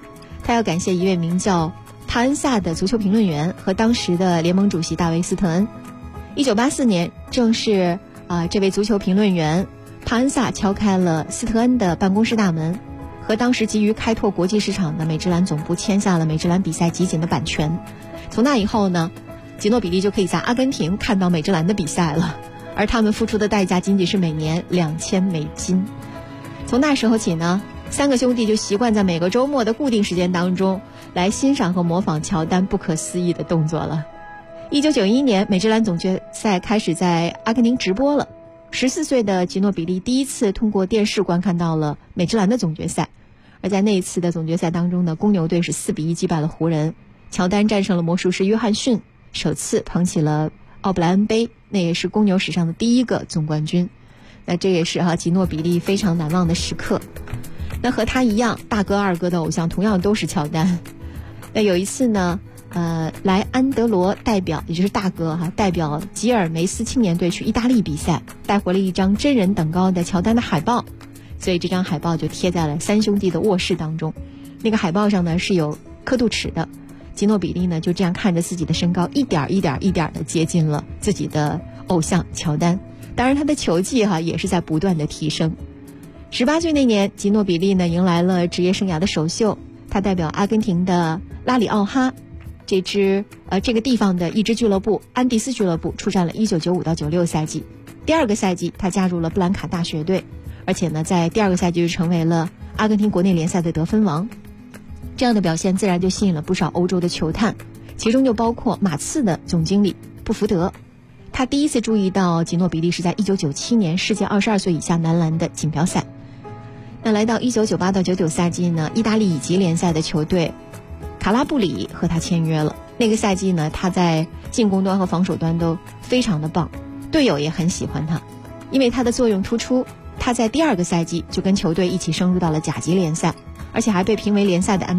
D: 他要感谢一位名叫帕恩萨的足球评论员和当时的联盟主席大卫斯特恩。1984年，正是这位足球评论员帕恩萨敲开了斯特恩的办公室大门，和当时急于开拓国际市场的美职篮总部签下了美职篮比赛集锦的版权。从那以后呢，吉诺比利就可以在阿根廷看到美职篮的比赛了，而他们付出的代价仅仅是每年$2000。从那时候起呢，3个兄弟就习惯在每个周末的固定时间当中来欣赏和模仿乔丹不可思议的动作了。1991年，美职篮总决赛开始在阿根廷直播了。14岁的吉诺比利第一次通过电视观看到了美职篮的总决赛，而在那一次的总决赛当中呢，公牛队是4-1击败了湖人，乔丹战胜了魔术师约翰逊，首次捧起了奥布莱恩杯，那也是公牛史上的第一个总冠军。那这也是吉诺比利非常难忘的时刻。那和他一样，大哥二哥的偶像同样都是乔丹。那有一次呢，莱安德罗代表，也就是大哥代表吉尔梅斯青年队去意大利比赛，带回了一张真人等高的乔丹的海报，所以这张海报就贴在了3兄弟的卧室当中。那个海报上呢是有刻度尺的，吉诺比利呢就这样看着自己的身高一点的接近了自己的偶像乔丹。当然他的球技也是在不断的提升。18岁那年，吉诺比利呢迎来了职业生涯的首秀，他代表阿根廷的拉里奥哈这个地方的一支俱乐部安第斯俱乐部出战了1995到96赛季。第2个赛季他加入了布兰卡大学队，而且呢在第2个赛季就成为了阿根廷国内联赛的得分王。这样的表现自然就吸引了不少欧洲的球探，其中就包括马刺的总经理布福德。他第一次注意到吉诺比利是在1997年世界22岁以下男篮的锦标赛。那来到1998到99赛季呢，意大利乙级联赛的球队卡拉布里和他签约了。那个赛季呢，他在进攻端和防守端都非常的棒，队友也很喜欢他，因为他的作用突出。他在第2个赛季就跟球队一起升入到了甲级联赛，而且还被评为联赛的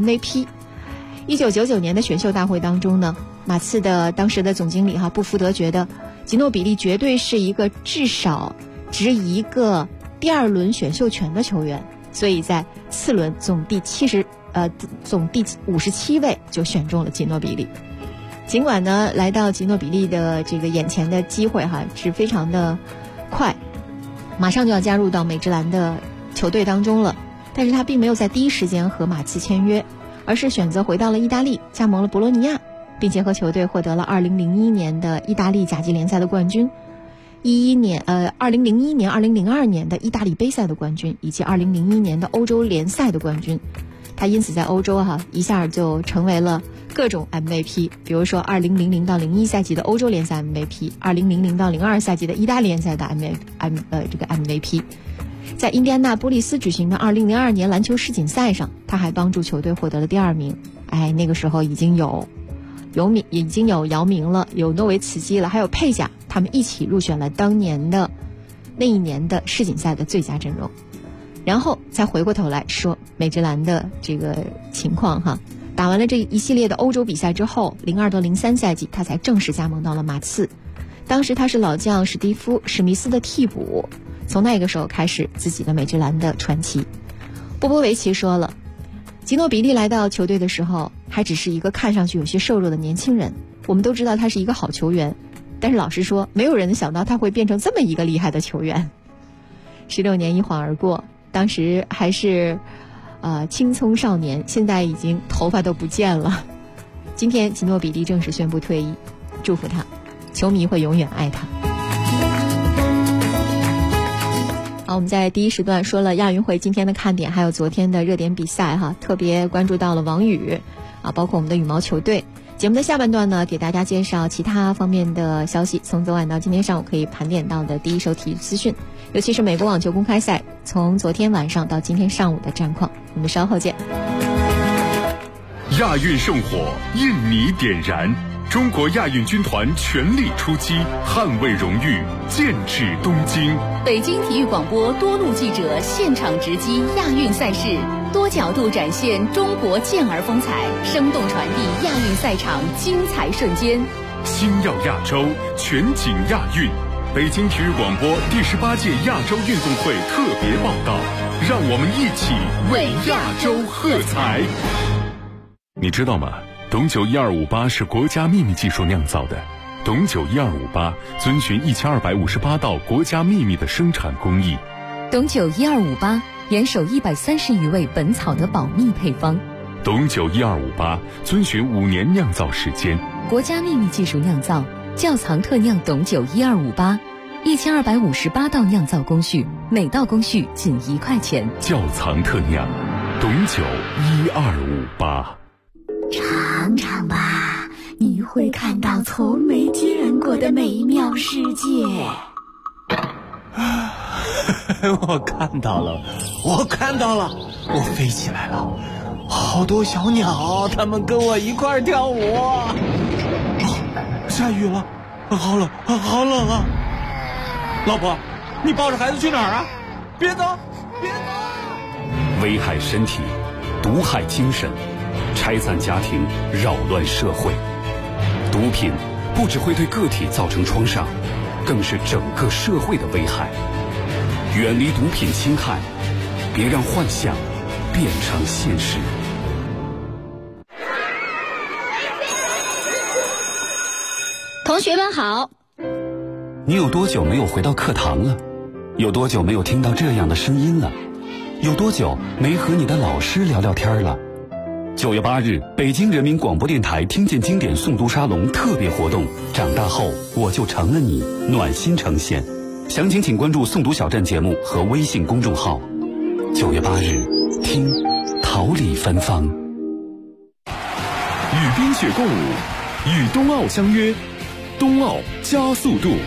D: MVP。1999年的选秀大会当中呢，马刺的当时的总经理布福德觉得吉诺比利绝对是一个至少值一个第2轮选秀权的球员，所以在次轮总第57位就选中了吉诺比利。尽管呢来到吉诺比利的这个眼前的机会是非常的快，马上就要加入到美职篮的球队当中了，但是他并没有在第一时间和马刺签约，而是选择回到了意大利，加盟了博洛尼亚，并且和球队获得了2001年的意大利甲级联赛的冠军，2001年、2002年的意大利杯赛的冠军，以及2001年的欧洲联赛的冠军。他因此在欧洲一下就成为了各种 MVP， 比如说2000到01赛季的欧洲联赛 MVP， 2000到02赛季的意大利联赛的 MVP。在印第安纳波利斯举行的2002年篮球世锦赛上，他还帮助球队获得了第2名。那个时候已经有姚明了，有诺维茨基了，还有佩贾，他们一起入选了那一年的世锦赛的最佳阵容。然后再回过头来说美职篮的这个情况打完了这一系列的欧洲比赛之后，02到03赛季他才正式加盟到了马刺。当时他是老将史蒂夫·史密斯的替补，从那个时候开始自己的美职篮的传奇。波波维奇说了，吉诺比利来到球队的时候还只是一个看上去有些瘦弱的年轻人，我们都知道他是一个好球员，但是老实说没有人想到他会变成这么一个厉害的球员。16年一晃而过，当时还是青葱少年，现在已经头发都不见了。今天吉诺比利正式宣布退役，祝福他，球迷会永远爱他。好，我们在第一时段说了亚运会今天的看点，还有昨天的热点比赛特别关注到了王宇包括我们的羽毛球队。节目的下半段呢，给大家介绍其他方面的消息，从昨晚到今天上午可以盘点到的第一手体育资讯，尤其是美国网球公开赛从昨天晚上到今天上午的战况。我们稍后见。
A: 亚运圣火，印尼点燃，中国亚运军团全力出击，捍卫荣誉，剑指东京。
J: 北京体育广播多路记者现场直击亚运赛事，多角度展现中国健儿风采，生动传递亚运赛场精彩瞬间。
A: 星耀亚洲，全景亚运。北京体育广播第18届亚洲运动会特别报道，让我们一起为亚洲喝彩。 你知道吗？董酒1258是国家秘密技术酿造的。董酒1258遵循1258道国家秘密的生产工艺。
J: 董酒1258严守130余味本草的保密配方。
A: 董酒1258遵循5年酿造时间，
J: 国家秘密技术酿造，窖藏特酿董酒1258，1258道酿造工序，每道工序仅1块钱。
A: 窖藏特酿，董酒1258。
K: 尝尝吧，你会看到从没见过的美妙世界。
L: 我看到了，我飞起来了，好多小鸟，它们跟我一块儿跳舞。下雨了，好冷啊！老婆，你抱着孩子去哪儿啊？别走！
M: 危害身体，毒害精神，拆散家庭，扰乱社会。毒品不只会对个体造成创伤，更是整个社会的危害。远离毒品侵害，别让幻想变成现实。
D: 同学们好。
M: 你有多久没有回到课堂了？有多久没有听到这样的声音了？有多久没和你的老师聊聊天了？9月8日，北京人民广播电台听见经典诵读沙龙特别活动，长大后我就成了你，暖心呈现。详情请关注诵读小站节目和微信公众号。9月8日，听桃李芬芳。
C: 与冰雪共舞，与冬奥相约，冬奥加速度。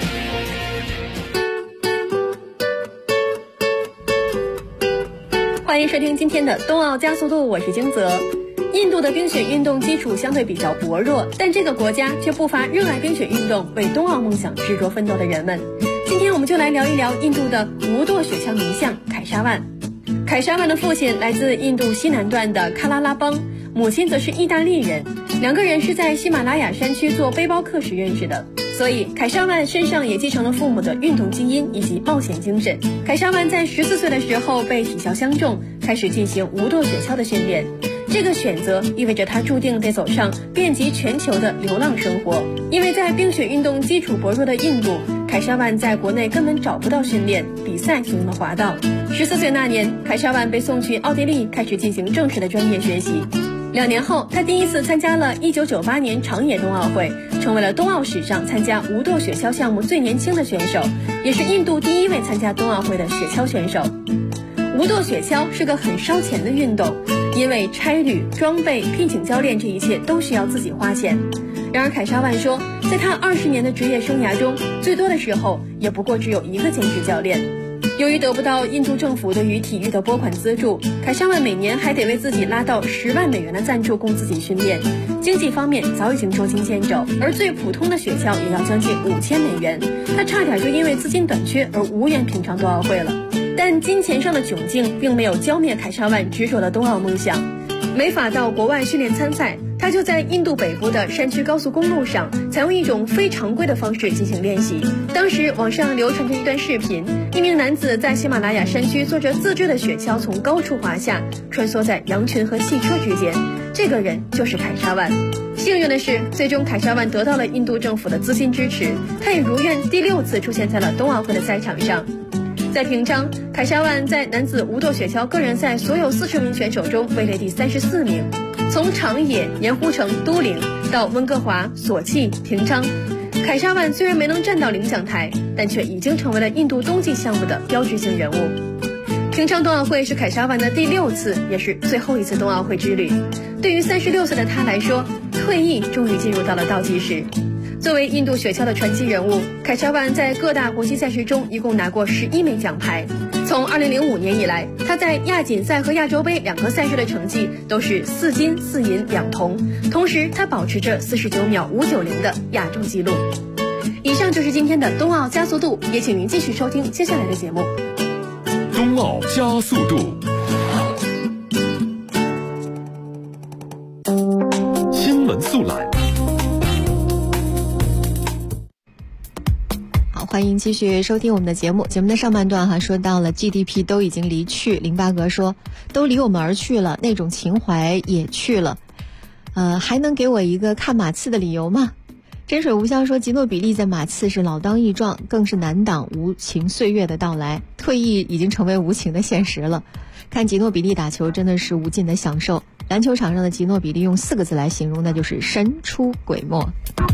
G: 欢迎收听今天的冬奥加速度，我是金泽。印度的冰雪运动基础相对比较薄弱，但这个国家却不乏热爱冰雪运动、为冬奥梦想执着奋斗的人们。今天我们就来聊一聊印度的无舵雪橇名将凯沙万。凯沙万的父亲来自印度西南段的喀拉拉邦，母亲则是意大利人，两个人是在喜马拉雅山区做背包客时认识的。所以凯沙万身上也继承了父母的运动基因以及冒险精神。凯沙万在14岁的时候被体校相中，开始进行无舵雪橇的训练。这个选择意味着他注定得走上遍及全球的流浪生活，因为在冰雪运动基础薄弱的印度，凯沙万在国内根本找不到训练，比赛就用了滑道。14岁那年，凯沙万被送去奥地利，开始进行正式的专业学习。2年后，他第一次参加了1998年长野冬奥会，成为了冬奥史上参加无舵雪橇项目最年轻的选手，也是印度第一位参加冬奥会的雪橇选手。无舵雪橇是个很烧钱的运动，因为差旅、装备、聘请教练，这一切都需要自己花钱。然而凯沙万说，在他20年的职业生涯中，最多的时候也不过只有1个兼职教练。由于得不到印度政府对于体育的拨款资助，凯沙万每年还得为自己拉到10万美元的赞助供自己训练，经济方面早已经捉襟见肘，而最普通的雪橇也要将近5000美元，他差点就因为资金短缺而无缘品尝冬奥会了。但金钱上的窘境并没有浇灭凯沙万执着的冬奥梦想。没法到国外训练参赛，他就在印度北部的山区高速公路上采用一种非常规的方式进行练习。当时网上流传着一段视频，一名男子在喜马拉雅山区坐着自制的雪橇从高处滑下，穿梭在羊群和汽车之间，这个人就是凯沙万。幸运的是，最终凯沙万得到了印度政府的资金支持，他也如愿第6次出现在了冬奥会的赛场上。在平昌，凯沙万在男子无舵雪橇个人赛所有40名选手中位列第34名。从长野、盐湖城、都灵到温哥华、索契、平昌，凯沙万虽然没能站到领奖台，但却已经成为了印度冬季项目的标志性人物。平昌冬奥会是凯沙万的第6次，也是最后一次冬奥会之旅。对于36岁的他来说，退役终于进入到了倒计时。作为印度雪橇的传奇人物，凯沙万在各大国际赛事中一共拿过11枚奖牌。从2005年以来，他在亚锦赛和亚洲杯2个赛事的成绩都是4金4银2铜，同时他保持着49秒590的亚洲纪录。以上就是今天的冬奥加速度，也请您继续收听接下来的节目。
C: 冬奥加速度，新闻速览。
D: 欢迎继续收听我们的节目。节目的上半段说到了 GDP 都已经离去，林八格说都离我们而去了，那种情怀也去了。 还能给我一个看马刺的理由吗？真水无香说，吉诺比利在马刺是老当益壮，更是难挡无情岁月的到来，退役已经成为无情的现实了。看吉诺比利打球真的是无尽的享受，篮球场上的吉诺比利用4个字来形容，那就是神出鬼没。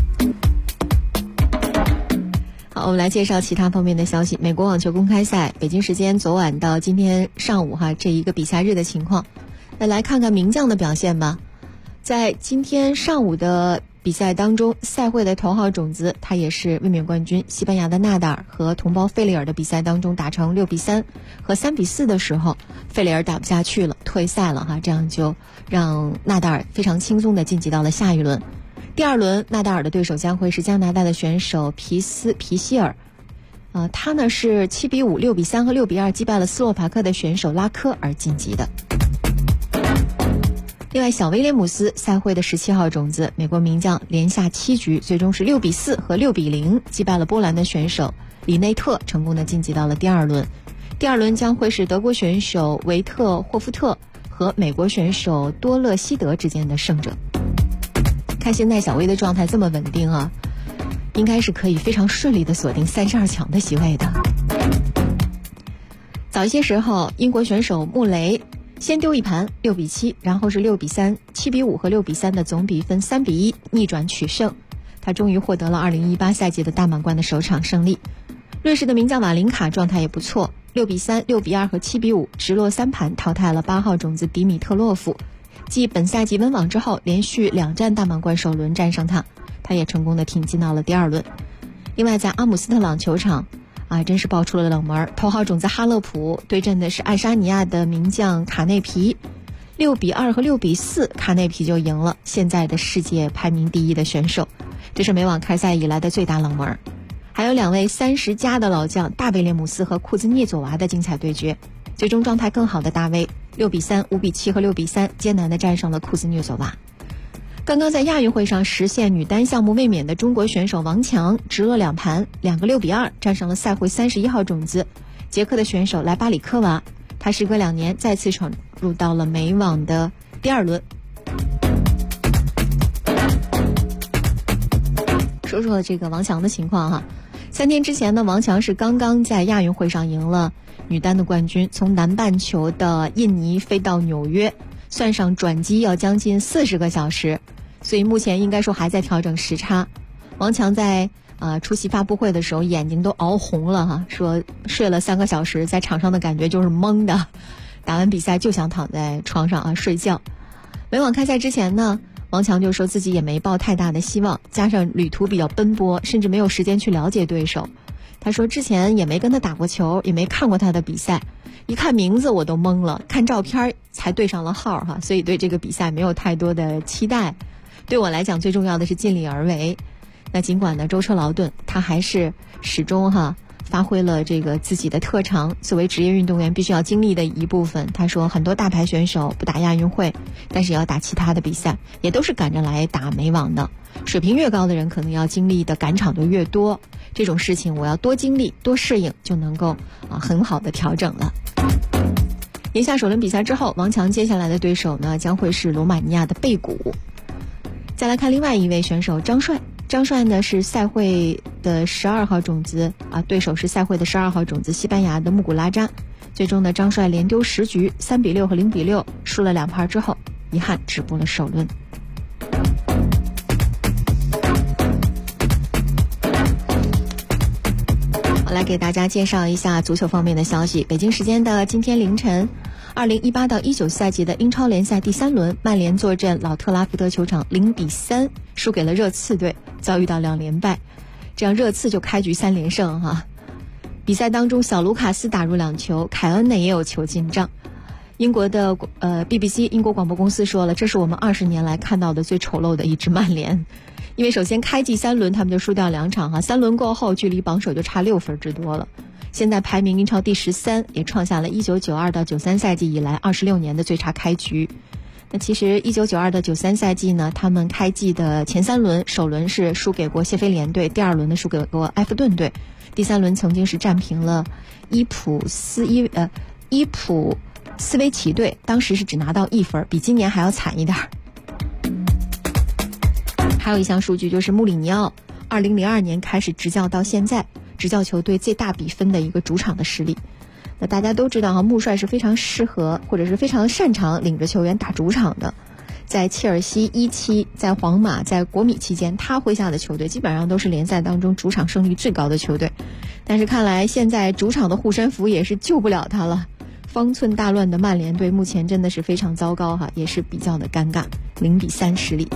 D: 好，我们来介绍其他方面的消息。美国网球公开赛，北京时间昨晚到今天上午这一个比赛日的情况。那来看看名将的表现吧。在今天上午的比赛当中，赛会的头号种子，他也是卫冕冠军西班牙的纳达尔和同胞费雷尔的比赛当中打成6-3和3-4的时候，费雷尔打不下去了，退赛了这样就让纳达尔非常轻松地晋级到了下一轮。第2轮，纳达尔的对手将会是加拿大的选手皮希尔，他呢是7-5、6-3和6-2击败了斯洛伐克的选手拉科而晋级的。另外，小威廉姆斯赛会的17号种子，美国名将连下7局，最终是6-4和6-0击败了波兰的选手里内特，成功的晋级到了第2轮。第2轮将会是德国选手维特霍夫特和美国选手多勒希德之间的胜者。看现在小威的状态这么稳定应该是可以非常顺利的锁定32强的席位的。早一些时候，英国选手穆雷先丢一盘6-7，然后是6-3、7-5和6-3的总比分3-1逆转取胜，他终于获得了2018赛季的大满贯的首场胜利。瑞士的名将瓦林卡状态也不错，6-3、6-2和7-5直落3盘淘汰了8号种子迪米特洛夫，继本赛季温网之后连续2战大满贯首轮战胜他也成功的挺进到了第2轮。另外在阿姆斯特朗球场真是爆出了冷门，头号种子哈勒普对阵的是爱沙尼亚的名将卡内皮，6-2和6-4卡内皮就赢了现在的世界排名第1的选手，这是美网开赛以来的最大冷门。还有2位30加的老将大卫列姆斯和库兹涅佐娃的精彩对决，最终状态更好的大卫6-3、5-7和6-3艰难地战胜了库兹涅佐娃。刚刚在亚运会上实现女单项目卫冕的中国选手王强，直落2盘2个6-2战胜了赛会31号种子捷克的选手莱巴里科娃，她时隔2年再次闯入到了美网的第2轮。说说这个王强的情况3天之前呢，王强是刚刚在亚运会上赢了女单的冠军，从南半球的印尼飞到纽约，算上转机要将近40个小时，所以目前应该说还在调整时差。王强在出席发布会的时候眼睛都熬红了说睡了3个小时，在场上的感觉就是懵的，打完比赛就想躺在床上睡觉。美网开赛之前呢，王强就说自己也没抱太大的希望，加上旅途比较奔波，甚至没有时间去了解对手。他说之前也没跟他打过球，也没看过他的比赛，一看名字我都懵了，看照片才对上了号所以对这个比赛没有太多的期待。对我来讲最重要的是尽力而为。那尽管呢舟车劳顿，他还是始终发挥了这个自己的特长，作为职业运动员必须要经历的一部分。他说很多大牌选手不打亚运会，但是也要打其他的比赛，也都是赶着来打美网的。水平越高的人可能要经历的赶场就越多，这种事情我要多经历多适应，就能够很好的调整了。赢下首轮比赛之后，王强接下来的对手呢将会是罗马尼亚的贝古。再来看另外一位选手张帅，张帅呢是赛会的12号种子对手是赛会的12号种子西班牙的穆古拉扎。最终呢张帅连丢10局3-6和0-6输了2盘之后，遗憾止步了首轮。我来给大家介绍一下足球方面的消息。北京时间的今天凌晨，2018到19赛季的英超联赛第3轮，曼联坐镇老特拉福德球场0-3输给了热刺队，遭遇到2连败，这样热刺就开局3连胜比赛当中，小卢卡斯打入2球，凯恩呢也有球进账。英国的BBC 英国广播公司说了，这是我们20年来看到的最丑陋的一支曼联。因为首先开季3轮他们就输掉2场3轮过后距离榜首就差6分之多了。现在排名英超第13，也创下了1992到93赛季以来26年的最差开局。那其实1992到93赛季呢，他们开季的前3轮，首轮是输给过谢菲联队，第2轮呢输给过埃弗顿队，第3轮曾经是战平了伊普斯维奇队，当时是只拿到1分，比今年还要惨一点。 还有一项数据就是穆里尼奥2002年开始执教到现在，执教球队最大比分的一个主场的实力。那大家都知道穆帅是非常适合或者是非常擅长领着球员打主场的。在切尔西17，在皇马，在国米期间，他麾下的球队基本上都是联赛当中主场胜率最高的球队。但是看来现在主场的护身符也是救不了他了。方寸大乱的曼联队目前真的是非常糟糕哈，也是比较的尴尬，0-3失利。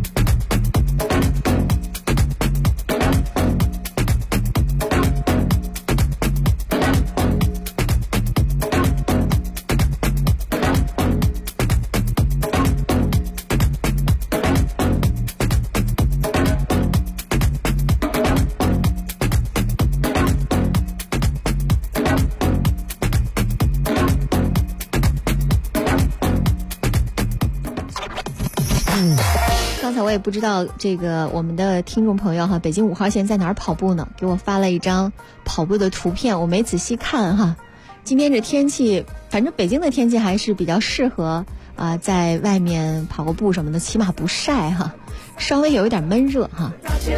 D: 刚才我也不知道这个我们的听众朋友哈，北京5号线在哪儿跑步呢？给我发了一张跑步的图片，我没仔细看哈。今天这天气，反正北京的天气还是比较适合在外面跑个步什么的，起码不晒哈，稍微有一点闷热哈。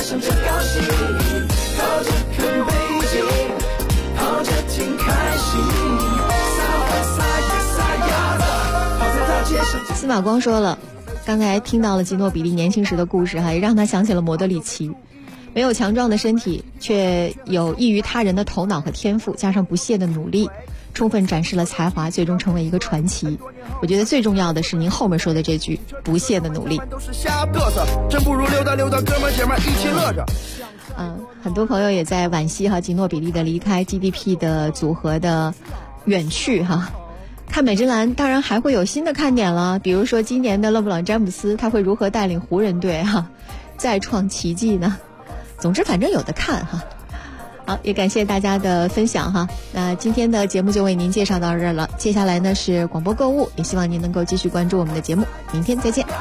D: 司马光说了，刚才听到了吉诺比利年轻时的故事哈，也让他想起了莫德里奇。没有强壮的身体，却有异于他人的头脑和天赋，加上不懈的努力，充分展示了才华，最终成为一个传奇。我觉得最重要的是您后面说的这句不懈的努力。真不如溜达溜达，哥们姐们一起乐着。很多朋友也在惋惜哈吉诺比利的离开， GDP 的组合的远去哈。看美职篮当然还会有新的看点了，比如说今年的勒布朗詹姆斯他会如何带领湖人队哈再创奇迹呢？总之反正有的看哈。好，也感谢大家的分享哈。那今天的节目就为您介绍到这儿了，接下来呢是广播购物，也希望您能够继续关注我们的节目，明天再见。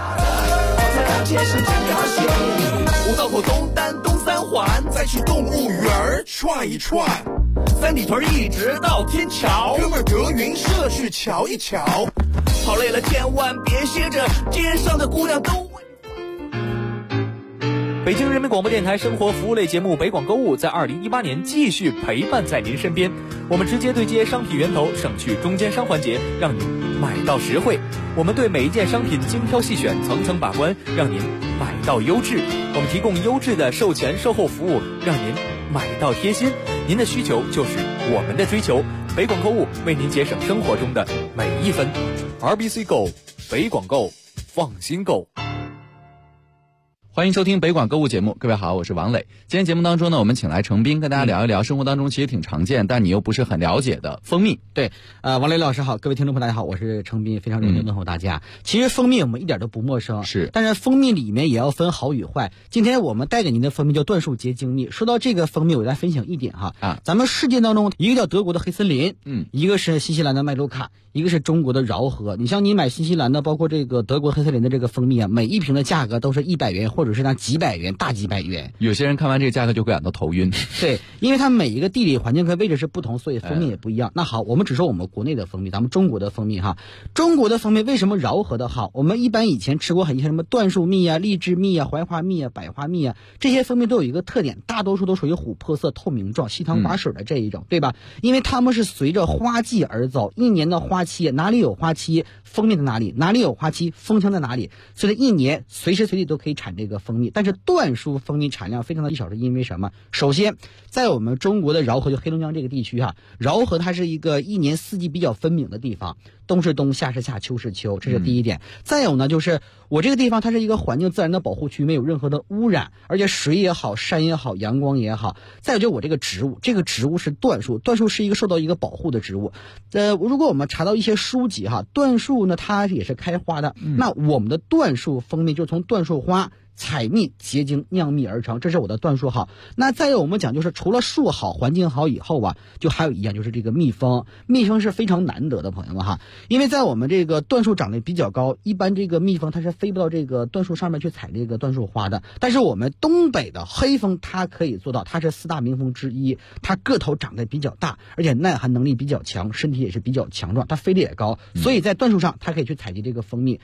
B: 五道口东单东三环，再去动物园串一串，三里屯一直到天桥，哥们德云社去瞧一瞧，跑累了千万别歇着，街上的姑娘都
N: 北京人民广播电台生活服务类节目北广购物在2018年继续陪伴在您身边，我们直接对接商品源头，省去中间商环节，让您买到实惠。我们对每一件商品精挑细选，层层把关，让您买到优质。我们提供优质的售前售后服务，让您买到贴心。您的需求就是我们的追求，北广购物为您节省生活中的每一分。RBC Go， 北广购，放心购。
O: 欢迎收听北广购物节目，各位好，我是王磊。今天节目当中呢，我们请来程斌跟大家聊一聊生活当中其实挺常见但你又不是很了解的蜂蜜。
P: 对，王磊老师好，各位听众朋友大家好，我是程斌，非常荣幸问候大家。其实蜂蜜我们一点都不陌生，
O: 是，
P: 但是蜂蜜里面也要分好与坏。今天我们带给您的蜂蜜叫椴树结晶蜜。说到这个蜂蜜，我再分享一点哈，咱们世界当中一个叫德国的黑森林，一个是新西兰的麦卢卡，一个是中国的饶河。你像你买新西兰的，包括这个德国黑森林的这个蜂蜜啊，每一瓶的价格都是100元，或者是那几百元，大几百元。
O: 有些人看完这个价格就会感到头晕。
P: 对，因为它每一个地理环境和位置是不同，所以蜂蜜也不一样。那好，我们只说我们国内的蜂蜜，咱们中国的蜂蜜哈。中国的蜂蜜为什么饶河的好？我们一般以前吃过一些什么椴树蜜啊、荔枝蜜啊、槐花蜜啊、百花蜜啊，这些蜂蜜都有一个特点，大多数都属于琥珀色透明状、稀汤寡水的这一种，对吧？因为它们是随着花季而走，一年的花期，哪里有花期，蜂蜜在哪里，哪里有花期，蜂箱在哪里，所以一年随时随地都可以产这个蜂蜜。但是椴树蜂蜜产量非常的少，是因为什么？首先在我们中国的饶河，就黑龙江这个地区哈，饶河它是一个一年四季比较分明的地方，冬是冬，夏是夏，秋是秋，这是第一点。再有呢，就是我这个地方它是一个环境自然的保护区，没有任何的污染，而且水也好，山也好，阳光也好。再有就是我这个植物，这个植物是椴树，椴树是一个受到一个保护的植物。如果我们查到一些书籍哈，椴树呢它也是开花的，那我们的椴树蜂蜜就从椴树花采蜜结晶酿蜜而成，这是我的椴树好。那再有我们讲就是除了树好环境好以后啊，就还有一样就是这个蜜蜂。蜜蜂是非常难得的朋友们哈，因为在我们这个椴树长得比较高，一般这个蜜蜂它是飞不到这个椴树上面去采这个椴树花的。但是我们东北的黑蜂它可以做到，它是4大名蜂之一，它个头长得比较大，而且耐寒能力比较强，身体也是比较强壮，它飞得也高，所以在椴树上它可以去采集这个蜂蜜。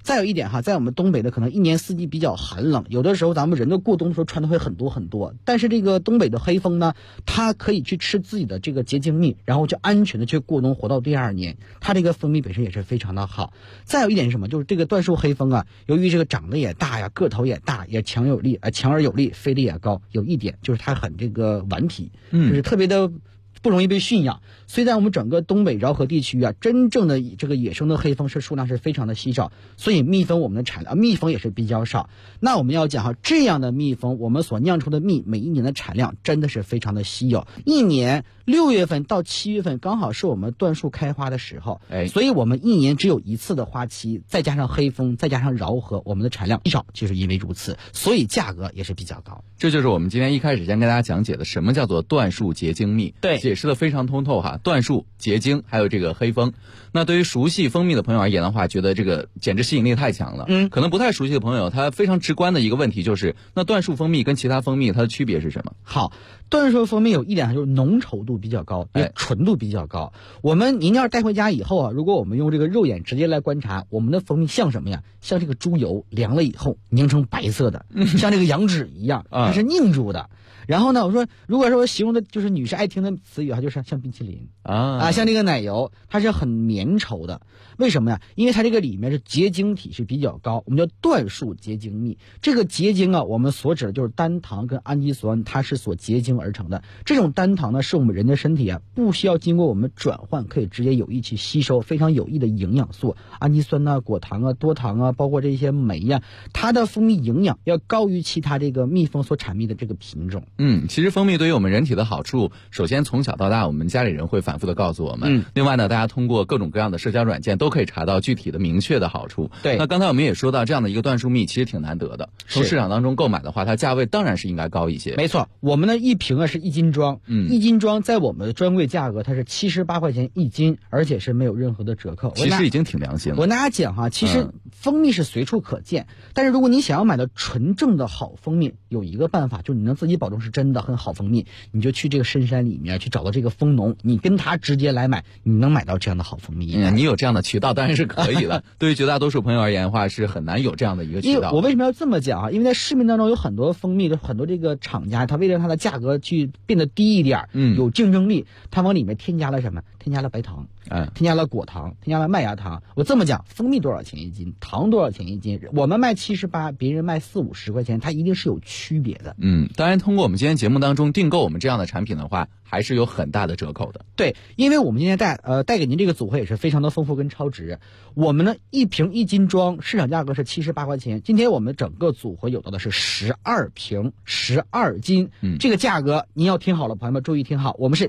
P: 再有一点哈，在我们东北的可能一年四季比较寒冷，有的时候咱们人的过冬的时候穿的会很多很多，但是这个东北的黑蜂呢，它可以去吃自己的这个结晶蜜，然后就安全的去过冬，活到第2年。它这个蜂蜜本身也是非常的好。再有一点是什么？就是这个椴树黑蜂啊，由于这个长得也大呀，个头也大，也强而有力，飞力也高。有一点就是它很这个顽皮，就是特别的不容易被驯养，所以在我们整个东北饶河地区啊，真正的这个野生的黑蜂数量是非常的稀少，所以蜜蜂我们的产量蜜蜂也是比较少。那我们要讲哈，这样的蜜蜂我们所酿出的蜜每一年的产量真的是非常的稀有，一年6月份到7月份刚好是我们椴树开花的时候，所以我们一年只有一次的花期，再加上黑蜂，再加上饶河，我们的产量稀少，就是因为如此，所以价格也是比较高。
O: 这就是我们今天一开始先跟大家讲解的什么叫做椴树结晶蜜，
P: 对，
O: 解释的非常通透哈。椴树、结晶还有这个黑蜂，那对于熟悉蜂蜜的朋友而言的话，觉得这个简直吸引力太强了。可能不太熟悉的朋友，他非常直观的一个问题就是，那椴树蜂蜜跟其他蜂蜜它的区别是什么？
P: 好，椴树蜂蜜有一点就是浓稠度比较高，也纯度比较高。您要是带回家以后啊，如果我们用这个肉眼直接来观察，我们的蜂蜜像什么呀？像这个猪油凉了以后凝成白色的，像这个羊脂一样，它是凝住的。然后呢，我说，如果说我形容的就是女士爱听的词语，它就是像冰淇淋像这个奶油，它是很绵稠的。为什么呀？因为它这个里面是结晶体是比较高，我们叫椴树结晶蜜。这个结晶啊，我们所指的就是单糖跟氨基酸，它是所结晶而成的。这种单糖呢，是我们人的身体啊不需要经过我们转换，可以直接有益去吸收非常有益的营养素，氨基酸啊、果糖啊、多糖啊，包括这些酶呀，它的蜂蜜营养要高于其他这个蜜蜂所产蜜的这个品种。
O: 其实蜂蜜对于我们人体的好处，首先从小到大我们家里人会反复的告诉我们，另外呢，大家通过各种各样的社交软件都可以查到具体的明确的好处。
P: 对，
O: 那刚才我们也说到，这样的一个椴树蜜其实挺难得的，从市场当中购买的话，它价位当然是应该高一些。
P: 没错，我们的一瓶啊是1斤装，1斤装在我们的专柜价格它是78块钱1斤，而且是没有任何的折扣，
O: 其实已经挺良心了。
P: 我跟大家讲哈，其实蜂蜜是随处可见，但是如果你想要买到纯正的好蜂蜜，有一个办法，就是你能自己保证是真的很好蜂蜜，你就去这个深山里面去找到这个蜂农，你跟他直接来买，你能买到这样的好蜂蜜。
O: 你有这样的渠道当然是可以的。对于绝大多数朋友而言的话，是很难有这样的一个渠道。
P: 因为我为什么要这么讲啊？因为在市面当中有很多蜂蜜的很多这个厂家，他为了它的价格去变得低一点，有竞争力，他往里面添加了什么？添加了白糖，添加了果糖，添加了麦芽糖。我这么讲，蜂蜜多少钱1斤，糖多少钱1斤？我们卖78，别人卖40-50块钱，它一定是有区别的。
O: 当然通过我们今天节目当中订购我们这样的产品的话，还是有很大的折扣的。
P: 对，因为我们今天带给您这个组合也是非常的丰富跟超值。我们呢一瓶1斤装，市场价格是78块钱，今天我们整个组合有到的是12瓶12斤，这个价格您要听好了，朋友们注意听好，我们是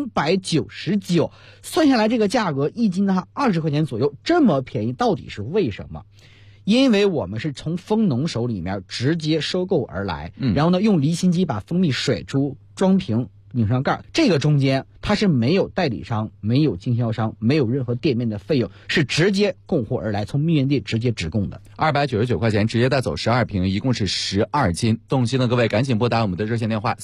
P: 299，算下来这个价格1斤的话20块钱左右，这么便宜到底是为什么？因为我们是从蜂农手里面直接收购而来，然后呢用离心机把蜂蜜甩出，装瓶拧上盖，这个中间它是没有代理商，没有经销商，没有任何店面的费用，是直接供货而来，从蜜源地直接直供的。
O: 299块钱直接带走12瓶，一共是12斤。动心的各位赶紧拨打我们的热线电话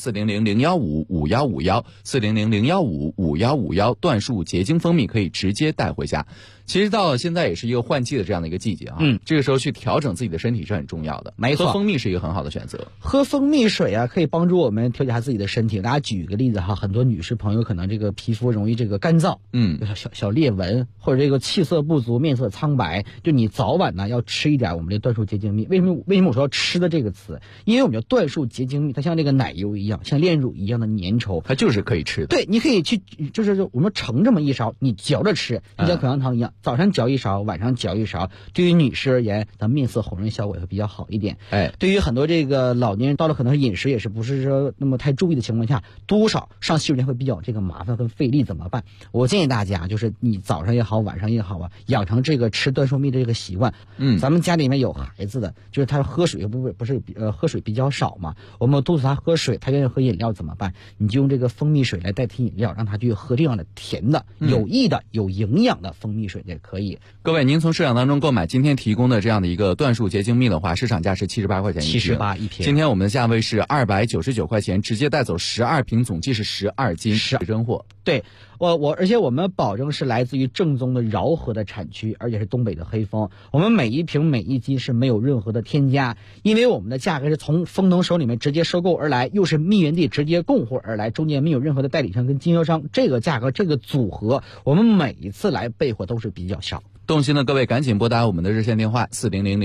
O: 400-015-5151，400-015-5151，椴树结晶蜂蜜可以直接带回家。其实到了现在也是一个换季的这样的一个季节啊，这个时候去调整自己的身体是很重要的。
P: 没错，
O: 喝蜂蜜是一个很好的选择。
P: 喝蜂蜜水啊，可以帮助我们调节下自己的身体。大家举一个例子哈，很多女士朋友可能这个皮肤容易这个干燥，小裂纹，或者这个气色不足、面色苍白，就你早晚呢要吃一点我们的椴树结晶蜜。为什么我说要吃的这个词？因为我们叫椴树结晶蜜，它像这个奶油一样，像炼乳一样的粘稠，
O: 它就是可以吃的。
P: 对，你可以去就是我们盛这么一勺，你嚼着吃，就像口香糖一样，早上嚼一勺，晚上嚼一勺。对于女士而言，咱面色红润效果也会比较好一点。对于很多这个老年人，到了可能饮食也是不是说那么太注意的情况下，多少上洗手间会比较这个麻烦跟费力，怎么办？我建议大家就是你早上也好，晚上也好啊，养成这个吃椴树蜜的这个习惯。咱们家里面有孩子的，就是他喝水不是喝水比较少嘛，我们督促他喝水，他愿意喝饮料怎么办？你就用这个蜂蜜水来代替饮料，让他去喝这样的甜的、有益的、有营养的蜂蜜水也可以。
O: 各位，您从市场当中购买今天提供的这样的一个椴树结晶蜜的话，市场价是78块钱一瓶
P: ，78一瓶。
O: 今天我们的价位是299块钱，直接带走12瓶，总计是12斤。扔货。
P: 对，而且我们保证是来自于正宗的饶河的产区，而且是东北的黑蜂。我们每一瓶每一斤是没有任何的添加，因为我们的价格是从蜂农手里面直接收购而来，又是蜜源地直接供货而来，中间没有任何的代理商跟经销商，这个价格这个组合，我们每一次来备货都是比较少。
O: 动心的各位赶紧拨打我们的热线电话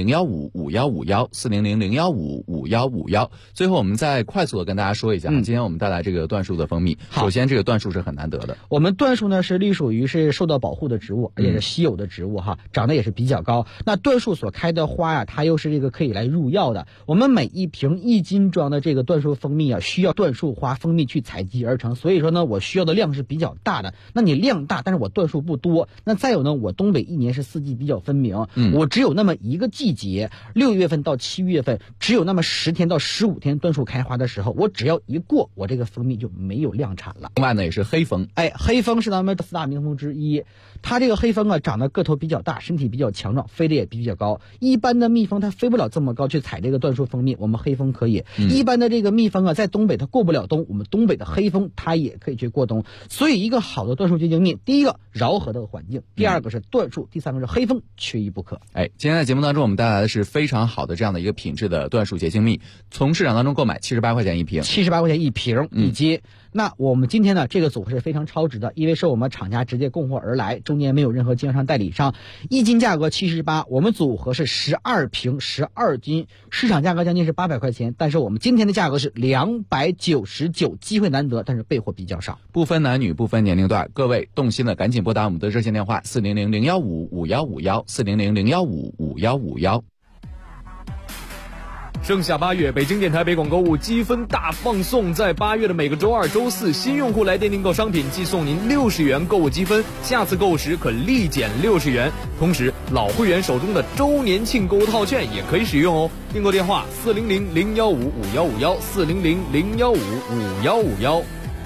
O: 400-015-5151，400-015-5151。最后我们再快速的跟大家说一下，今天我们带来这个椴树的蜂蜜。首先这个椴树是很难得的，
P: 我们椴树呢是隶属于是受到保护的植物，而且是稀有的植物哈，长得也是比较高。那椴树所开的花呀，它又是这个可以来入药的。我们每一瓶1斤装的这个椴树蜂蜜啊，需要椴树花蜂蜜去采集而成，所以说呢，我需要的量是比较大的。那你量大，但是我椴树不多。那再有呢，我东北一年是4季比较分明，我只有那么一个季节，6月份到7月份，只有那么10天到15天椴树开花的时候，我只要一过，我这个蜂蜜就没有量产了。
O: 另外呢，也是黑蜂，
P: 黑蜂是咱们4大名蜂之一。它这个黑蜂啊，长得个头比较大，身体比较强壮，飞得也比较高。一般的蜜蜂它飞不了这么高去采这个椴树蜂蜜，我们黑蜂可以。一般的这个蜜蜂啊，在东北它过不了冬，我们东北的黑蜂它也可以去过冬。所以一个好的椴树结晶蜜，第一个饶河的环境，第二个是椴树，第三个是黑蜂，缺一不可。
O: 今天在节目当中我们带来的是非常好的这样的一个品质的椴树结晶蜜，从市场当中购买78块钱一瓶
P: ，78块钱一瓶一斤。那我们今天呢，这个组合是非常超值的，因为是我们厂家直接供货而来，中间没有任何经销商代理商，一斤价格78，我们组合是12瓶12斤，市场价格将近是800块钱，但是我们今天的价格是299，机会难得，但是备货比较少，
O: 不分男女，不分年龄段，各位动心的赶紧拨打我们的热线电话400-015-5151，400-015-5151。
N: 盛夏8月，北京电台北广购物积分大放送，在8月的每个周二、周四，新用户来电订购商品即送您60元购物积分，下次购物时可立减60元。同时，老会员手中的周年庆购物套券也可以使用哦。订购电话400-015-5151，400-015-5151。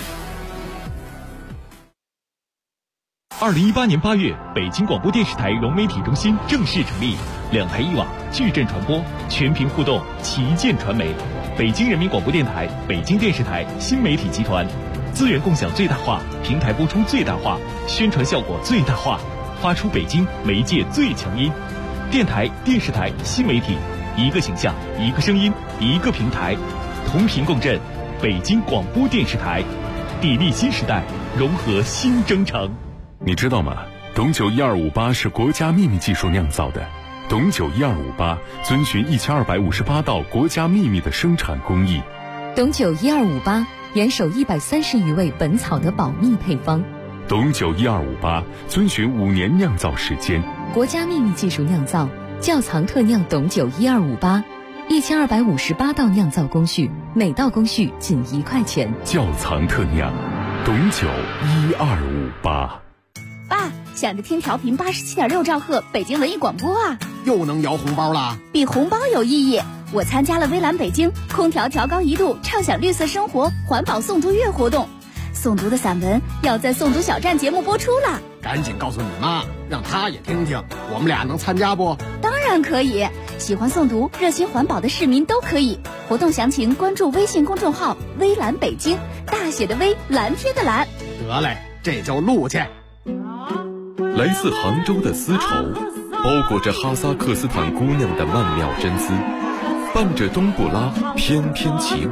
Q: 2018年8月，北京广播电视台融媒体中心正式成立，2台1网，矩阵传播，全屏互动，旗舰传媒，北京人民广播电台、北京电视台新媒体集团，资源共享最大化，平台播出最大化，宣传效果最大化，发出北京媒介最强音。电台、电视台、新媒体，一个形象，一个声音，一个平台，同频共振。北京广播电视台，砥砺新时代，融合新征程。
A: 你知道吗？董酒1258是国家秘密技术酿造的。董酒1258遵循1258道国家秘密的生产工艺。
J: 董酒1258严守130余味本草的保密配方。
A: 董酒1258遵循5年酿造时间，
J: 国家秘密技术酿造，窖藏特酿董酒1258，1258道酿造工序，每道工序仅1块钱。
A: 窖藏特酿，董酒1258。
R: 爸，想着听调频87.6兆赫北京文艺广播啊，
S: 又能摇红包啦！
R: 比红包有意义。我参加了微蓝北京空调调高1度，畅享绿色生活环保诵读月活动，诵读的散文要在诵读小站节目播出了。
S: 赶紧告诉你妈，让她也听听，我们俩能参加不？
R: 当然可以，喜欢诵读、热心环保的市民都可以。活动详情关注微信公众号微蓝北京，大写的微，蓝天的蓝。
S: 得嘞，这就录去。
C: 来自杭州的丝绸，包裹着哈萨克斯坦姑娘的曼妙真丝，伴着冬不拉翩翩起舞。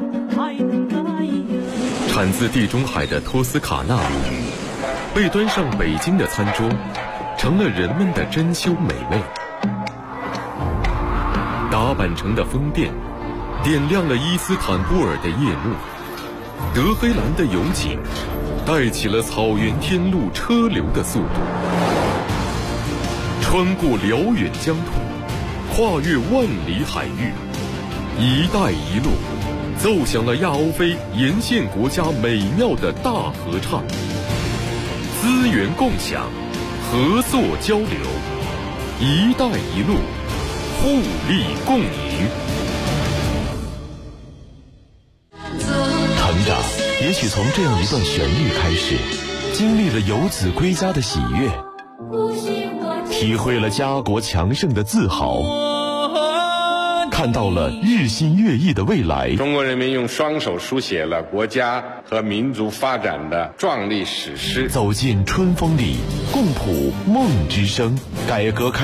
C: 产自地中海的托斯卡纳鲈鱼，被端上北京的餐桌，成了人们的珍馐美味。打扮成的风电，点亮了伊斯坦布尔的夜幕。德黑兰的油井，带起了草原天路车流的速度。穿过辽远疆土，跨越万里海域，一带一路奏响了亚欧非沿线国家美妙的大合唱。资源共享，合作交流，一带一路，互利共赢。
T: 成长也许从这样一段旋律开始，经历了游子归家的喜悦，体会了家国强盛的自豪， 看到了日新月异的未来。
U: 中国人民用双手书写了国家和民族发展的壮丽史诗。
T: 走进春风里，共谱梦之声。改革开